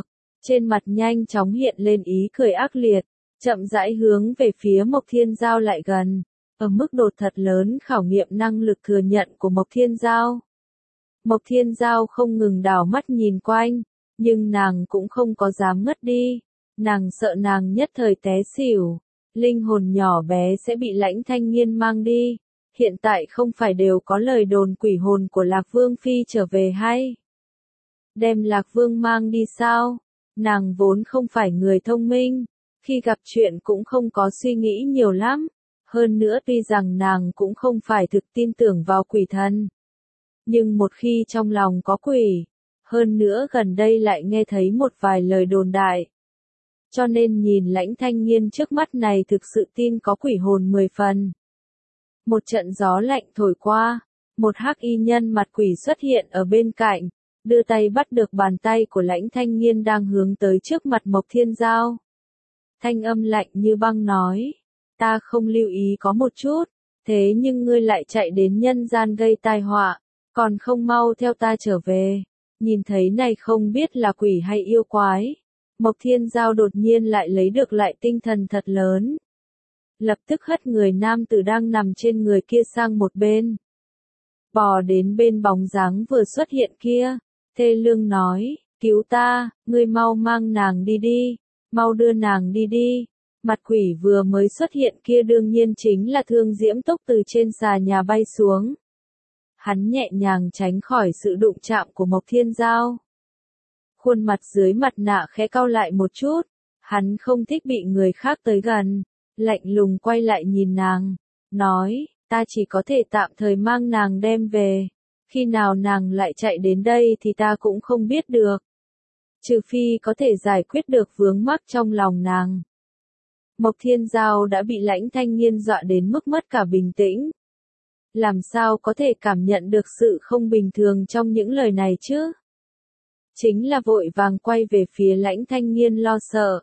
trên mặt nhanh chóng hiện lên ý cười ác liệt, chậm rãi hướng về phía Mộc Thiên Giao lại gần, ở mức độ thật lớn khảo nghiệm năng lực thừa nhận của Mộc Thiên Giao. Mộc Thiên Giao không ngừng đảo mắt nhìn quanh, nhưng nàng cũng không có dám ngất đi, nàng sợ nàng nhất thời té xỉu, linh hồn nhỏ bé sẽ bị Lãnh Thanh Nghiên mang đi. Hiện tại không phải đều có lời đồn quỷ hồn của Lạc Vương Phi trở về hay? Đem Lạc Vương mang đi sao? Nàng vốn không phải người thông minh, khi gặp chuyện cũng không có suy nghĩ nhiều lắm. Hơn nữa tuy rằng nàng cũng không phải thực tin tưởng vào quỷ thần. Nhưng một khi trong lòng có quỷ, hơn nữa gần đây lại nghe thấy một vài lời đồn đại. Cho nên nhìn Lãnh Thanh Nghiên trước mắt này thực sự tin có quỷ hồn mười phần. Một trận gió lạnh thổi qua, một hắc y nhân mặt quỷ xuất hiện ở bên cạnh, đưa tay bắt được bàn tay của Lãnh Thanh Nghiên đang hướng tới trước mặt Mộc Thiên Giao. Thanh âm lạnh như băng nói, ta không lưu ý có một chút, thế nhưng ngươi lại chạy đến nhân gian gây tai họa, còn không mau theo ta trở về. Nhìn thấy này không biết là quỷ hay yêu quái, Mộc Thiên Giao đột nhiên lại lấy được lại tinh thần thật lớn. Lập tức hất người nam tử đang nằm trên người kia sang một bên. Bò đến bên bóng dáng vừa xuất hiện kia, thê lương nói, cứu ta, ngươi mau mang nàng đi đi, mau đưa nàng đi đi. Mặt quỷ vừa mới xuất hiện kia đương nhiên chính là Thương Diễm Túc từ trên xà nhà bay xuống. Hắn nhẹ nhàng tránh khỏi sự đụng chạm của Mộc Thiên Giao. Khuôn mặt dưới mặt nạ khẽ cau lại một chút, hắn không thích bị người khác tới gần, lạnh lùng quay lại nhìn nàng, nói, ta chỉ có thể tạm thời mang nàng đem về, khi nào nàng lại chạy đến đây thì ta cũng không biết được. Trừ phi có thể giải quyết được vướng mắc trong lòng nàng. Mộc Thiên Giao đã bị Lãnh Thanh Nghiên dọa đến mức mất cả bình tĩnh. Làm sao có thể cảm nhận được sự không bình thường trong những lời này chứ? Chính là vội vàng quay về phía Lãnh Thanh Nghiên lo sợ.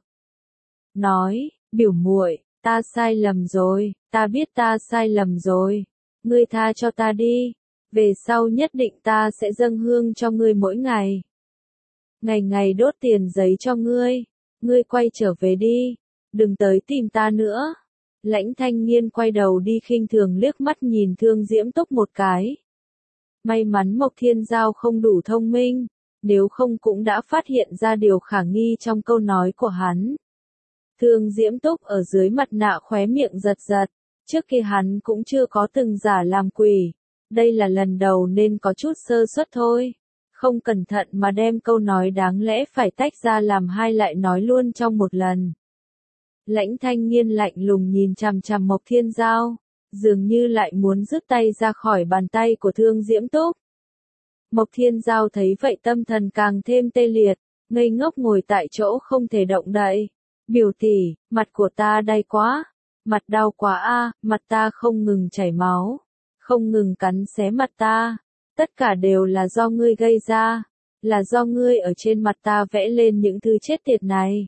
Nói, biểu muội, ta sai lầm rồi, ta biết ta sai lầm rồi. Ngươi tha cho ta đi, về sau nhất định ta sẽ dâng hương cho ngươi mỗi ngày. Ngày ngày đốt tiền giấy cho ngươi, ngươi quay trở về đi, đừng tới tìm ta nữa. Lãnh Thanh Nghiên quay đầu đi khinh thường liếc mắt nhìn Thương Diễm Túc một cái. May mắn Mộc Thiên Giao không đủ thông minh, nếu không cũng đã phát hiện ra điều khả nghi trong câu nói của hắn. Thương Diễm Túc ở dưới mặt nạ khóe miệng giật giật, trước kia hắn cũng chưa có từng giả làm quỷ, đây là lần đầu nên có chút sơ suất thôi. Không cẩn thận mà đem câu nói đáng lẽ phải tách ra làm hai lại nói luôn trong một lần. Lãnh Thanh Nghiên lạnh lùng nhìn chằm chằm Mộc Thiên Giao, dường như lại muốn rút tay ra khỏi bàn tay của Thương Diễm Túc. Mộc Thiên Giao thấy vậy tâm thần càng thêm tê liệt, ngây ngốc ngồi tại chỗ không thể động đậy. Biểu tỷ, mặt của ta đau quá, mặt đau quá a, mặt ta không ngừng chảy máu, không ngừng cắn xé mặt ta, tất cả đều là do ngươi gây ra, là do ngươi ở trên mặt ta vẽ lên những thứ chết tiệt này.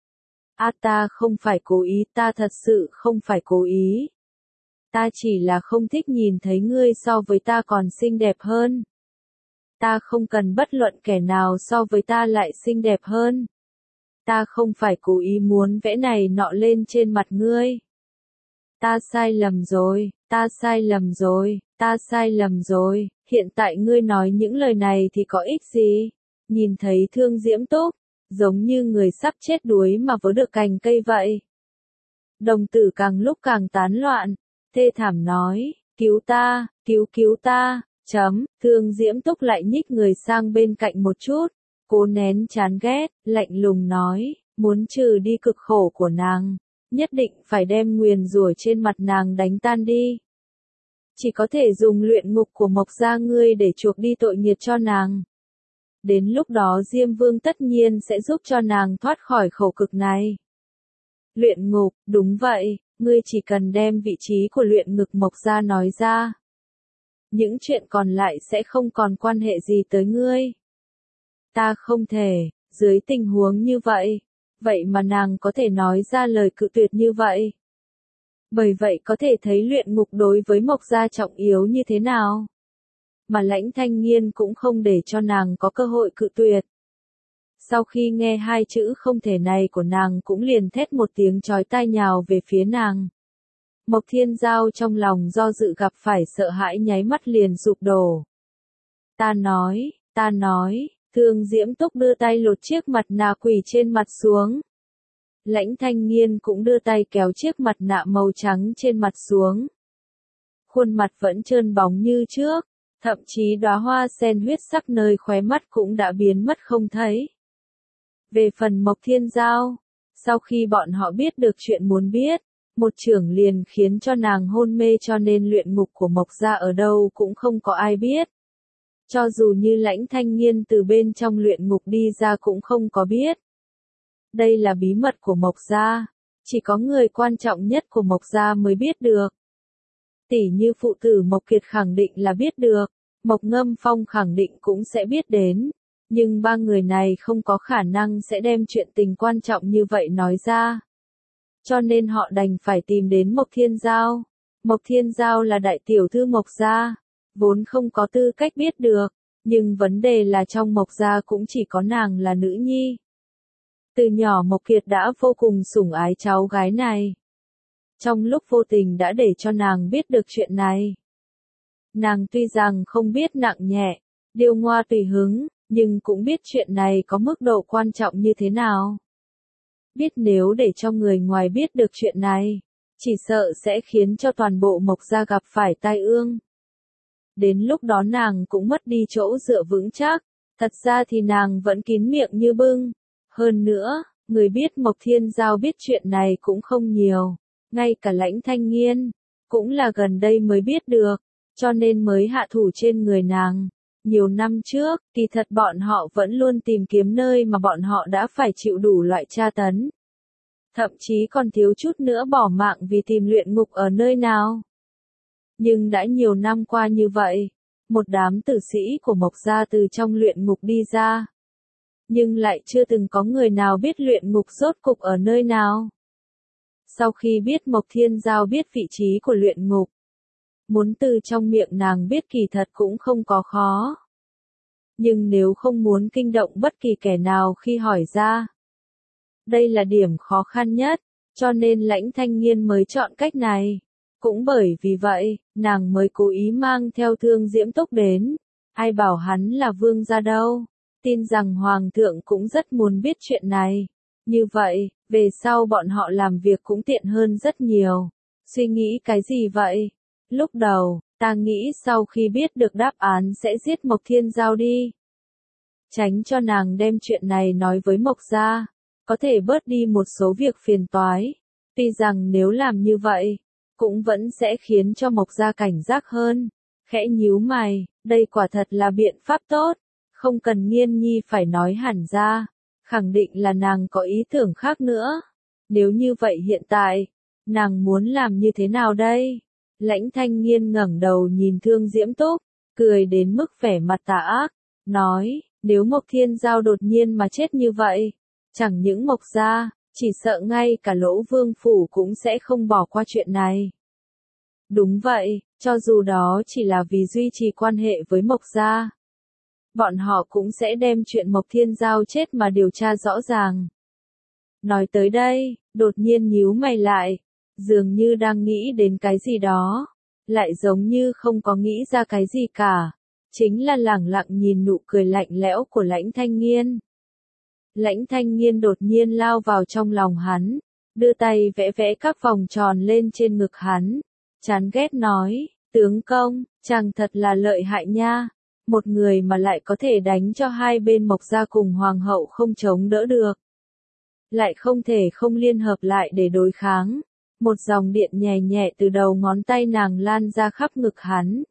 A à, ta không phải cố ý, ta thật sự không phải cố ý. Ta chỉ là không thích nhìn thấy ngươi so với ta còn xinh đẹp hơn. Ta không cần bất luận kẻ nào so với ta lại xinh đẹp hơn. Ta không phải cố ý muốn vẽ này nọ lên trên mặt ngươi. Ta sai lầm rồi, ta sai lầm rồi, ta sai lầm rồi, hiện tại ngươi nói những lời này thì có ích gì? Nhìn thấy Thương Diễm Túc, giống như người sắp chết đuối mà vớ được cành cây vậy. Đồng tử càng lúc càng tán loạn, thê thảm nói, cứu ta, cứu cứu ta, chấm, Thương Diễm Túc lại nhích người sang bên cạnh một chút, cố nén chán ghét, lạnh lùng nói, muốn trừ đi cực khổ của nàng, nhất định phải đem nguyền rủa trên mặt nàng đánh tan đi. Chỉ có thể dùng luyện ngục của Mộc gia ngươi để chuộc đi tội nghiệt cho nàng. Đến lúc đó Diêm Vương tất nhiên sẽ giúp cho nàng thoát khỏi khổ cực này. Luyện ngục, đúng vậy, ngươi chỉ cần đem vị trí của luyện ngục Mộc gia nói ra. Những chuyện còn lại sẽ không còn quan hệ gì tới ngươi. Ta không thể, dưới tình huống như vậy, vậy mà nàng có thể nói ra lời cự tuyệt như vậy. Bởi vậy có thể thấy luyện ngục đối với Mộc gia trọng yếu như thế nào. Mà Lãnh Thanh Nghiên cũng không để cho nàng có cơ hội cự tuyệt. Sau khi nghe hai chữ không thể này của nàng cũng liền thét một tiếng chói tai nhào về phía nàng. Mộc Thiên Giao trong lòng do dự gặp phải sợ hãi nháy mắt liền sụp đổ. Ta nói, ta nói, Thương Diễm Túc đưa tay lột chiếc mặt nạ quỷ trên mặt xuống. Lãnh Thanh Nghiên cũng đưa tay kéo chiếc mặt nạ màu trắng trên mặt xuống. Khuôn mặt vẫn trơn bóng như trước, thậm chí đóa hoa sen huyết sắc nơi khóe mắt cũng đã biến mất không thấy. Về phần Mộc Thiên Giao, sau khi bọn họ biết được chuyện muốn biết, một chưởng liền khiến cho nàng hôn mê cho nên luyện ngục của Mộc gia ở đâu cũng không có ai biết. Cho dù như Lãnh Thanh Nghiên từ bên trong luyện ngục đi ra cũng không có biết. Đây là bí mật của Mộc gia, chỉ có người quan trọng nhất của Mộc gia mới biết được. Tỷ như phụ tử Mộc Kiệt khẳng định là biết được, Mộc Ngâm Phong khẳng định cũng sẽ biết đến, nhưng ba người này không có khả năng sẽ đem chuyện tình quan trọng như vậy nói ra. Cho nên họ đành phải tìm đến Mộc Thiên Giao. Mộc Thiên Giao là đại tiểu thư Mộc gia, vốn không có tư cách biết được, nhưng vấn đề là trong Mộc gia cũng chỉ có nàng là nữ nhi. Từ nhỏ Mộc Kiệt đã vô cùng sủng ái cháu gái này. Trong lúc vô tình đã để cho nàng biết được chuyện này. Nàng tuy rằng không biết nặng nhẹ, điêu ngoa tùy hứng, nhưng cũng biết chuyện này có mức độ quan trọng như thế nào. Biết nếu để cho người ngoài biết được chuyện này, chỉ sợ sẽ khiến cho toàn bộ Mộc gia gặp phải tai ương. Đến lúc đó nàng cũng mất đi chỗ dựa vững chắc, thật ra thì nàng vẫn kín miệng như bưng. Hơn nữa, người biết Mộc Thiên Giao biết chuyện này cũng không nhiều, ngay cả Lãnh Thanh Nghiên, cũng là gần đây mới biết được, cho nên mới hạ thủ trên người nàng. Nhiều năm trước, kỳ thật bọn họ vẫn luôn tìm kiếm nơi mà bọn họ đã phải chịu đủ loại tra tấn. Thậm chí còn thiếu chút nữa bỏ mạng vì tìm luyện ngục ở nơi nào. Nhưng đã nhiều năm qua như vậy, một đám tử sĩ của Mộc gia từ trong luyện ngục đi ra. Nhưng lại chưa từng có người nào biết luyện ngục rốt cục ở nơi nào. Sau khi biết Mộc Thiên Giao biết vị trí của luyện ngục, muốn từ trong miệng nàng biết kỳ thật cũng không có khó. Nhưng nếu không muốn kinh động bất kỳ kẻ nào khi hỏi ra, đây là điểm khó khăn nhất, cho nên Lãnh Thanh Nghiên mới chọn cách này. Cũng bởi vì vậy, nàng mới cố ý mang theo Thương Diễm Túc đến. Ai bảo hắn là vương gia đâu. Tin rằng Hoàng thượng cũng rất muốn biết chuyện này. Như vậy, về sau bọn họ làm việc cũng tiện hơn rất nhiều. Suy nghĩ cái gì vậy? Lúc đầu, ta nghĩ sau khi biết được đáp án sẽ giết Mộc Thiên Giao đi. Tránh cho nàng đem chuyện này nói với Mộc gia, có thể bớt đi một số việc phiền toái. Tuy rằng nếu làm như vậy, cũng vẫn sẽ khiến cho Mộc gia cảnh giác hơn. Khẽ nhíu mày, đây quả thật là biện pháp tốt. Không cần Nghiên Nhi phải nói hẳn ra, khẳng định là nàng có ý tưởng khác nữa. Nếu như vậy hiện tại, nàng muốn làm như thế nào đây? Lãnh Thanh Nghiên ngẩng đầu nhìn Thương Diễm Túc, cười đến mức vẻ mặt tà ác, nói, nếu Mộc Thiên Giao đột nhiên mà chết như vậy, chẳng những Mộc gia, chỉ sợ ngay cả Lỗ Vương Phủ cũng sẽ không bỏ qua chuyện này. Đúng vậy, cho dù đó chỉ là vì duy trì quan hệ với Mộc gia, bọn họ cũng sẽ đem chuyện Mộc Thiên Giao chết mà điều tra rõ ràng. Nói tới đây, đột nhiên nhíu mày lại, dường như đang nghĩ đến cái gì đó, lại giống như không có nghĩ ra cái gì cả, chính là lẳng lặng nhìn nụ cười lạnh lẽo của Lãnh Thanh Nghiên. Lãnh Thanh Nghiên đột nhiên lao vào trong lòng hắn, đưa tay vẽ vẽ các vòng tròn lên trên ngực hắn, chán ghét nói, tướng công, chàng thật là lợi hại nha, một người mà lại có thể đánh cho hai bên Mộc gia cùng Hoàng hậu không chống đỡ được. Lại không thể không liên hợp lại để đối kháng. Một dòng điện nhẹ nhẹ từ đầu ngón tay nàng lan ra khắp ngực hắn.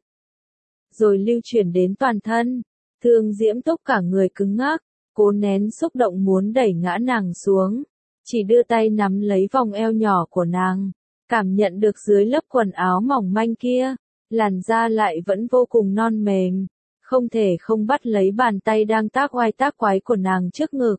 Rồi lưu chuyển đến toàn thân. Thương Diễm Túc cả người cứng ngắc, cố nén xúc động muốn đẩy ngã nàng xuống. Chỉ đưa tay nắm lấy vòng eo nhỏ của nàng. Cảm nhận được dưới lớp quần áo mỏng manh kia, làn da lại vẫn vô cùng non mềm. Không thể không bắt lấy bàn tay đang tác oai tác quái của nàng trước ngực.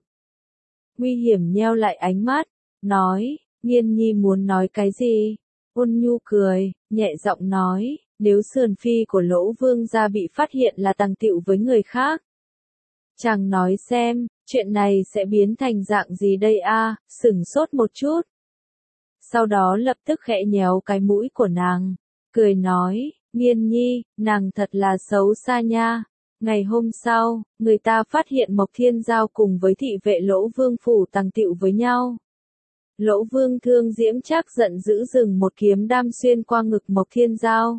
Nguy hiểm nheo lại ánh mắt, nói, Nghiên Nhi muốn nói cái gì? Ôn nhu cười, nhẹ giọng nói, nếu sườn phi của Lỗ Vương gia bị phát hiện là tàng tiệu với người khác. Chàng nói xem, Chuyện này sẽ biến thành dạng gì đây a? Sửng sốt một chút. Sau đó lập tức khẽ nhéo cái mũi của nàng, cười nói, Nghiên Nhi, nàng thật là xấu xa nha. Ngày hôm sau, người ta phát hiện Mộc Thiên Giao cùng với thị vệ Lỗ Vương phủ tàng tiệu với nhau. Lỗ Vương Thương Diễm Trác giận dữ dừng một kiếm đâm xuyên qua ngực Mộc Thiên Giao.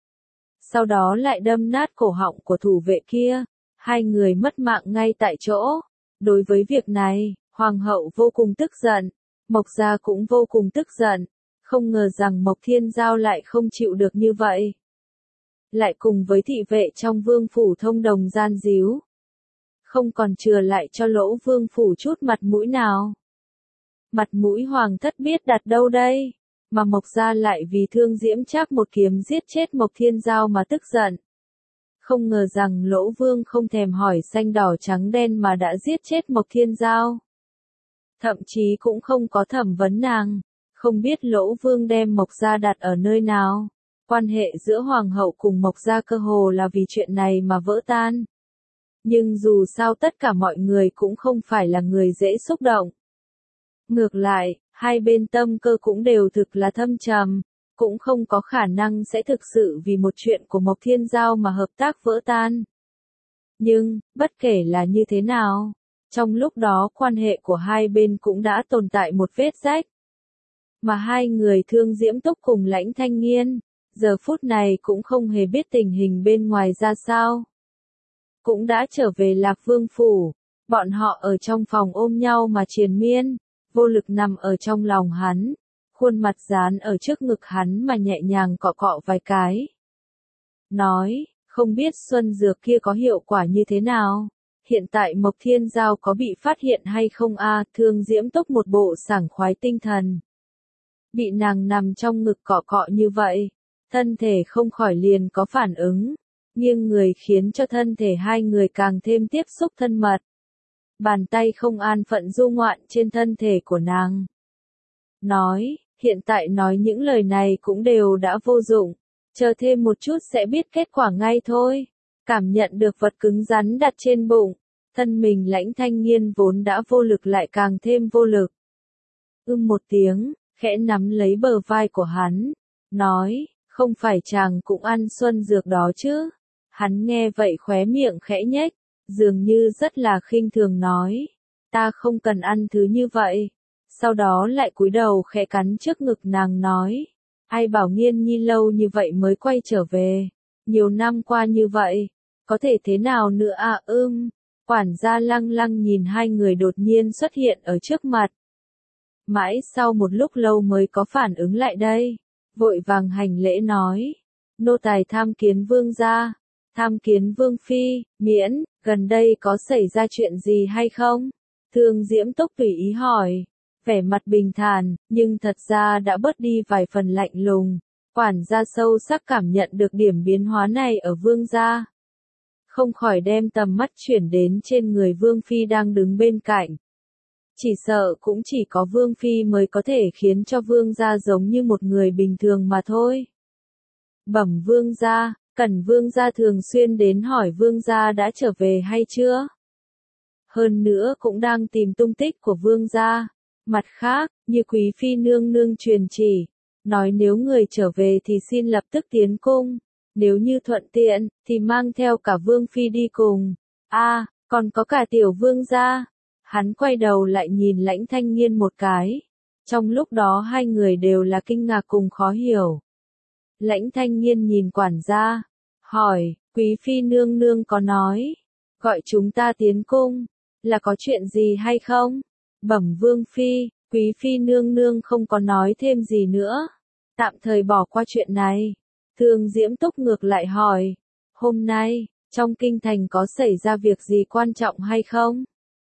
Sau đó lại đâm nát cổ họng của thủ vệ kia, hai người mất mạng ngay tại chỗ. Đối với việc này, Hoàng hậu vô cùng tức giận, Mộc gia cũng vô cùng tức giận, không ngờ rằng Mộc Thiên Giao lại không chịu được như vậy. Lại cùng với thị vệ trong vương phủ thông đồng gian díu. Không còn chừa lại cho Lỗ Vương phủ chút mặt mũi nào. Mặt mũi hoàng thất biết đặt đâu đây, mà Mộc gia lại vì Thương Diễm Trác một kiếm giết chết Mộc Thiên Giao mà tức giận. Không ngờ rằng Lỗ Vương không thèm hỏi xanh đỏ trắng đen mà đã giết chết Mộc Thiên Giao. Thậm chí cũng không có thẩm vấn nàng, không biết Lỗ Vương đem Mộc gia đặt ở nơi nào. Quan hệ giữa Hoàng hậu cùng Mộc gia cơ hồ là vì chuyện này mà vỡ tan. Nhưng dù sao tất cả mọi người cũng không phải là người dễ xúc động. Ngược lại, hai bên tâm cơ cũng đều thực là thâm trầm, cũng không có khả năng sẽ thực sự vì một chuyện của Mộc Thiên Giao mà hợp tác vỡ tan. Nhưng, bất kể là như thế nào, trong lúc đó quan hệ của hai bên cũng đã tồn tại một vết rách. Mà hai người Thương Diễm Túc cùng Lãnh Thanh Nghiên, giờ phút này cũng không hề biết tình hình bên ngoài ra sao. Cũng đã trở về Lạc Vương phủ, bọn họ ở trong phòng ôm nhau mà triền miên, vô lực nằm ở trong lòng hắn, khuôn mặt dán ở trước ngực hắn mà nhẹ nhàng cọ cọ vài cái. Nói, không biết xuân dược kia có hiệu quả như thế nào, hiện tại Mộc Thiên Giao có bị phát hiện hay không a? Thương Diễm Túc một bộ sảng khoái tinh thần. Bị nàng nằm trong ngực cọ cọ như vậy, thân thể không khỏi liền có phản ứng, nghiêng người khiến cho thân thể hai người càng thêm tiếp xúc thân mật. Bàn tay không an phận du ngoạn trên thân thể của nàng. Nói, hiện tại nói những lời này cũng đều đã vô dụng, chờ thêm một chút sẽ biết kết quả ngay thôi. Cảm nhận được vật cứng rắn đặt trên bụng, thân mình Lãnh Thanh Nghiên vốn đã vô lực lại càng thêm vô lực. Ưm một tiếng, khẽ nắm lấy bờ vai của hắn, nói, không phải chàng cũng ăn xuân dược đó chứ? Hắn nghe vậy khóe miệng khẽ nhếch, dường như rất là khinh thường nói, ta không cần ăn thứ như vậy. Sau đó lại cúi đầu khẽ cắn trước ngực nàng nói, ai bảo Nghiên Nhi lâu như vậy mới quay trở về, nhiều năm qua như vậy, có thể thế nào nữa à? Ưm, quản gia Lăng Lăng nhìn hai người đột nhiên xuất hiện ở trước mặt. Mãi sau một lúc lâu mới có phản ứng lại đây, vội vàng hành lễ nói, nô tài tham kiến vương gia, tham kiến vương phi, miễn, gần đây có xảy ra chuyện gì hay không? Thương Diễm Túc tùy ý hỏi, vẻ mặt bình thản, nhưng thật ra đã bớt đi vài phần lạnh lùng. Quản gia sâu sắc cảm nhận được điểm biến hóa này ở vương gia. Không khỏi đem tầm mắt chuyển đến trên người vương phi đang đứng bên cạnh. Chỉ sợ cũng chỉ có vương phi mới có thể khiến cho vương gia giống như một người bình thường mà thôi. Bẩm vương gia, Cẩn vương gia thường xuyên đến hỏi vương gia đã trở về hay chưa? Hơn nữa cũng đang tìm tung tích của vương gia. Mặt khác, như quý phi nương nương truyền chỉ, nói nếu người trở về thì xin lập tức tiến cung, nếu như thuận tiện, thì mang theo cả vương phi đi cùng. A, à, còn có cả tiểu vương gia. Hắn quay đầu lại nhìn Lãnh Thanh Nghiên một cái. Trong lúc đó hai người đều là kinh ngạc cùng khó hiểu. Lãnh Thanh Nghiên nhìn quản gia, hỏi, quý phi nương nương có nói, gọi chúng ta tiến cung, là có chuyện gì hay không? Bẩm vương phi, quý phi nương nương không có nói thêm gì nữa, tạm thời bỏ qua chuyện này. Thương Diễm Túc ngược lại hỏi, hôm nay, trong kinh thành có xảy ra việc gì quan trọng hay không?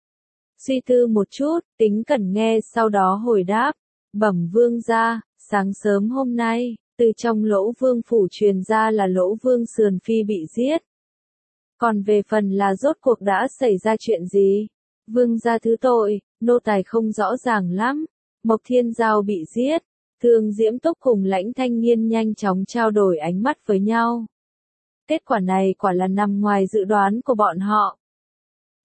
Suy tư một chút, Tính Cẩn nghe sau đó hồi đáp, bẩm vương gia, sáng sớm hôm nay, từ trong Lỗ Vương phủ truyền ra là Lỗ Vương Sườn Phi bị giết. Còn về phần là rốt cuộc đã xảy ra chuyện gì? Vương gia thứ tội, nô tài không rõ ràng lắm. Mộc Thiên Giao bị giết. Thương Diễm Túc cùng Lãnh Thanh Nghiên nhanh chóng trao đổi ánh mắt với nhau. Kết quả này quả là nằm ngoài dự đoán của bọn họ.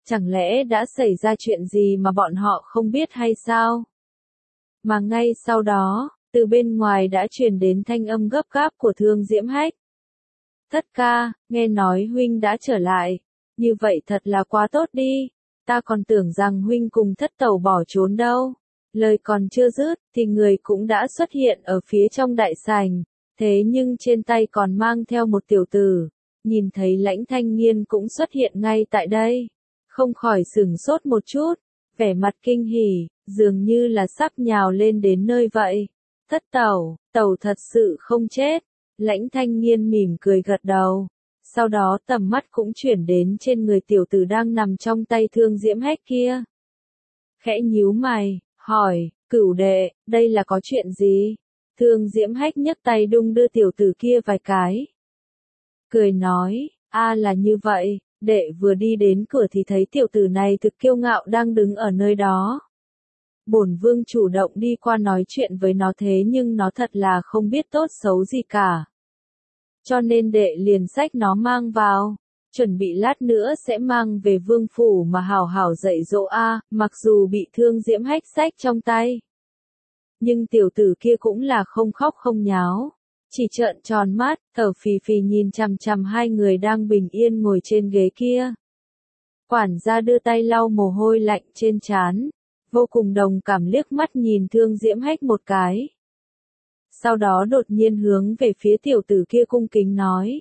Chẳng lẽ đã xảy ra chuyện gì mà bọn họ không biết hay sao? Mà ngay sau đó, từ bên ngoài đã truyền đến thanh âm gấp gáp của Thương Diễm Hách. Thất ca, nghe nói huynh đã trở lại, như vậy thật là quá tốt đi, ta còn tưởng rằng huynh cùng thất tẩu bỏ trốn đâu. Lời còn chưa dứt, thì người cũng đã xuất hiện ở phía trong đại sảnh, thế nhưng trên tay còn mang theo một tiểu tử, nhìn thấy Lãnh Thanh Nghiên cũng xuất hiện ngay tại đây, không khỏi sửng sốt một chút, vẻ mặt kinh hỉ, dường như là sắp nhào lên đến nơi vậy. Thất tẩu, tẩu thật sự không chết. Lãnh Thanh Nghiên mỉm cười gật đầu, sau đó tầm mắt cũng chuyển đến trên người tiểu tử đang nằm trong tay Thương Diễm Hách kia. Khẽ nhíu mày, hỏi, cửu đệ, đây là có chuyện gì? Thương Diễm Hách nhấc tay đung đưa tiểu tử kia vài cái. Cười nói, a là như vậy, đệ vừa đi đến cửa thì thấy tiểu tử này thực kiêu ngạo đang đứng ở nơi đó. Bổn vương chủ động đi qua nói chuyện với nó thế nhưng nó thật là không biết tốt xấu gì cả. Cho nên đệ liền xách nó mang vào, chuẩn bị lát nữa sẽ mang về vương phủ mà hảo hảo dạy dỗ a, mặc dù bị Thương Diễm Hách xách trong tay. Nhưng tiểu tử kia cũng là không khóc không nháo, chỉ trợn tròn mắt, thở phì phì nhìn chằm chằm hai người đang bình yên ngồi trên ghế kia. Quản gia đưa tay lau mồ hôi lạnh trên trán, vô cùng đồng cảm liếc mắt nhìn Thương Diễm Hách một cái. Sau đó đột nhiên hướng về phía tiểu tử kia cung kính nói.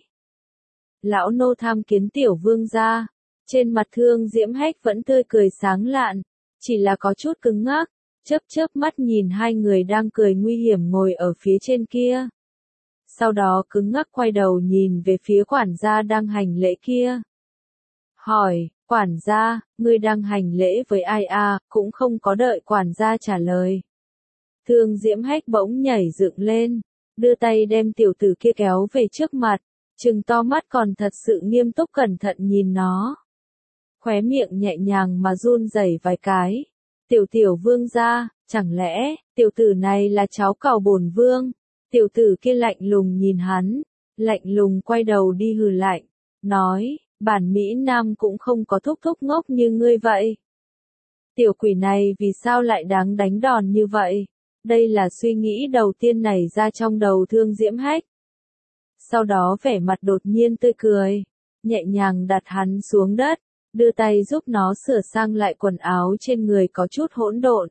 Lão nô tham kiến tiểu vương gia. Trên mặt Thương Diễm Hách vẫn tươi cười sáng lạn, chỉ là có chút cứng ngắc, chớp chớp mắt nhìn hai người đang cười nguy hiểm ngồi ở phía trên kia. Sau đó cứng ngắc quay đầu nhìn về phía quản gia đang hành lễ kia. Hỏi, quản gia, ngươi đang hành lễ với ai à, cũng không có đợi quản gia trả lời. Thương Diễm Hách bỗng nhảy dựng lên, đưa tay đem tiểu tử kia kéo về trước mặt, trừng to mắt còn thật sự nghiêm túc cẩn thận nhìn nó. Khóe miệng nhẹ nhàng mà run rẩy vài cái. Tiểu tiểu vương gia, chẳng lẽ, tiểu tử này là cháu cẩu bổn vương? Tiểu tử kia lạnh lùng nhìn hắn, lạnh lùng quay đầu đi hừ lạnh, nói, bản Mỹ Nam cũng không có thúc thúc ngốc như ngươi vậy. Tiểu quỷ này vì sao lại đáng đánh đòn như vậy? Đây là suy nghĩ đầu tiên nảy ra trong đầu Thương Diễm Hách. Sau đó vẻ mặt đột nhiên tươi cười, nhẹ nhàng đặt hắn xuống đất, đưa tay giúp nó sửa sang lại quần áo trên người có chút hỗn độn.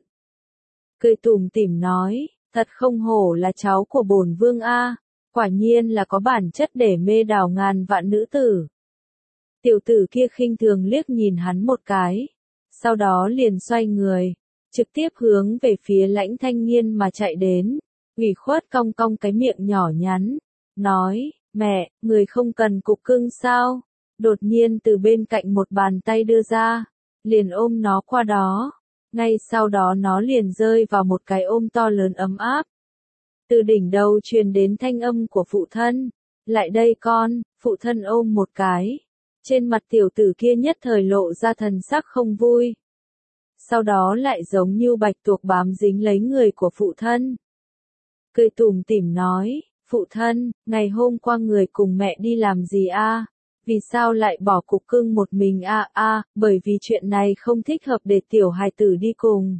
Cười tủm tỉm nói, thật không hổ là cháu của bổn vương a, quả nhiên là có bản chất để mê đảo ngàn vạn nữ tử. Tiểu tử kia khinh thường liếc nhìn hắn một cái, sau đó liền xoay người, trực tiếp hướng về phía Lãnh Thanh Nghiên mà chạy đến, ủy khuất cong cong cái miệng nhỏ nhắn, nói, mẹ, người không cần cục cưng sao? Đột nhiên từ bên cạnh một bàn tay đưa ra, liền ôm nó qua đó, ngay sau đó nó liền rơi vào một cái ôm to lớn ấm áp. Từ đỉnh đầu truyền đến thanh âm của phụ thân, lại đây con, phụ thân ôm một cái. Trên mặt tiểu tử kia nhất thời lộ ra thần sắc không vui. Sau đó lại giống như bạch tuộc bám dính lấy người của phụ thân. Cười tủm tỉm nói, phụ thân, ngày hôm qua người cùng mẹ đi làm gì a? Vì sao lại bỏ cục cưng một mình a a? Bởi vì chuyện này không thích hợp để tiểu hài tử đi cùng.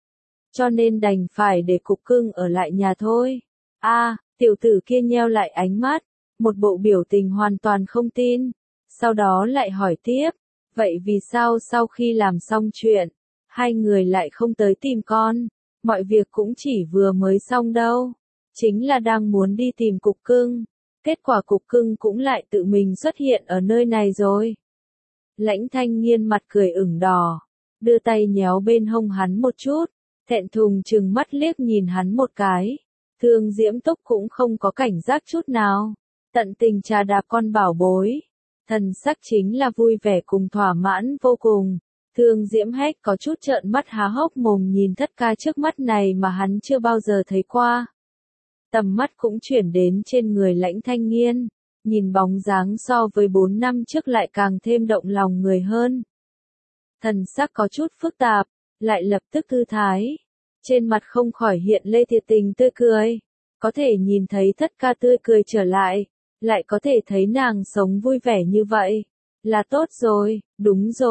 Cho nên đành phải để cục cưng ở lại nhà thôi. A, tiểu tử kia nheo lại ánh mắt, một bộ biểu tình hoàn toàn không tin. Sau đó lại hỏi tiếp, vậy vì sao sau khi làm xong chuyện, hai người lại không tới tìm con? Mọi việc cũng chỉ vừa mới xong đâu. Chính là đang muốn đi tìm cục cưng. Kết quả cục cưng cũng lại tự mình xuất hiện ở nơi này rồi. Lãnh Thanh Nghiên mặt cười ửng đỏ, đưa tay nhéo bên hông hắn một chút, thẹn thùng trừng mắt liếc nhìn hắn một cái. Thương Diễm Túc cũng không có cảnh giác chút nào, tận tình trà đạp con bảo bối. Thần sắc chính là vui vẻ cùng thỏa mãn vô cùng. Thương Diễm Hách có chút trợn mắt há hốc mồm nhìn thất ca trước mắt này mà hắn chưa bao giờ thấy qua. Tầm mắt cũng chuyển đến trên người Lãnh Thanh Nghiên, nhìn bóng dáng so với bốn năm trước lại càng thêm động lòng người hơn. Thần sắc có chút phức tạp, lại lập tức thư thái. Trên mặt không khỏi hiện lên thiệt tình tươi cười. Có thể nhìn thấy thất ca tươi cười trở lại, lại có thể thấy nàng sống vui vẻ như vậy. Là tốt rồi, đúng rồi,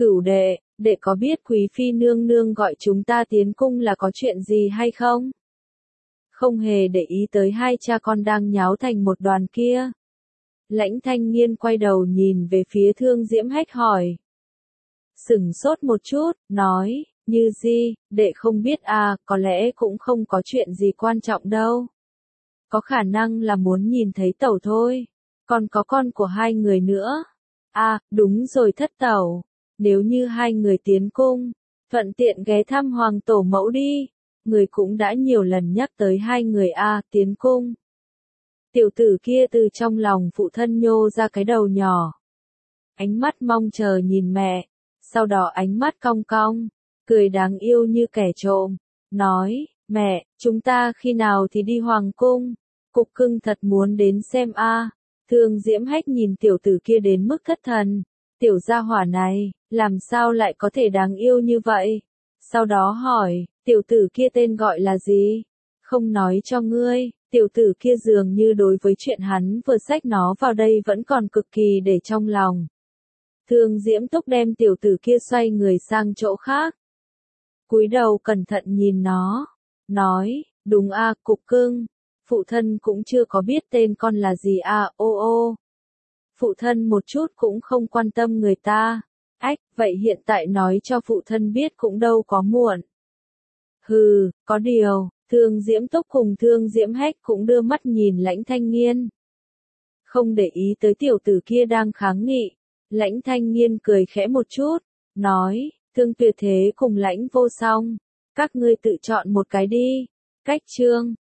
Cửu đệ, đệ có biết quý phi nương nương gọi chúng ta tiến cung là có chuyện gì hay không? Không hề để ý tới hai cha con đang nháo thành một đoàn kia. Lãnh Thanh Nghiên quay đầu nhìn về phía Thương Diễm Hách hỏi. Sửng sốt một chút, nói, Như Di, đệ không biết à, có lẽ cũng không có chuyện gì quan trọng đâu. Có khả năng là muốn nhìn thấy tẩu thôi, còn có con của hai người nữa. À, đúng rồi thất tẩu, nếu như hai người tiến cung, thuận tiện ghé thăm hoàng tổ mẫu đi, người cũng đã nhiều lần nhắc tới hai người a à, tiến cung. Tiểu tử kia từ trong lòng phụ thân nhô ra cái đầu nhỏ. Ánh mắt mong chờ nhìn mẹ, sau đó ánh mắt cong cong, cười đáng yêu như kẻ trộm, nói, mẹ, chúng ta khi nào thì đi hoàng cung, Cục Cưng thật muốn đến xem a. À. Thương Diễm Hách nhìn tiểu tử kia đến mức thất thần, tiểu gia hỏa này, làm sao lại có thể đáng yêu như vậy? Sau đó hỏi, tiểu tử kia tên gọi là gì? Không nói cho ngươi. Tiểu tử kia dường như đối với chuyện hắn vừa xách nó vào đây vẫn còn cực kỳ để trong lòng. Thương Diễm Túc đem tiểu tử kia xoay người sang chỗ khác. Cúi đầu cẩn thận nhìn nó. Nói, đúng a à, Cục Cưng. Phụ thân cũng chưa có biết tên con là gì à, ô ô. Phụ thân một chút cũng không quan tâm người ta. Ách, vậy hiện tại nói cho phụ thân biết cũng đâu có muộn. Hừ, có điều. Thương Diễm Túc cùng Thương Diễm Hách cũng đưa mắt nhìn Lãnh Thanh Nghiên. Không để ý tới tiểu tử kia đang kháng nghị. Lãnh Thanh Nghiên cười khẽ một chút, nói, Thương Tuyệt Thế cùng Lãnh Vô Song, các ngươi tự chọn một cái đi. Cách chương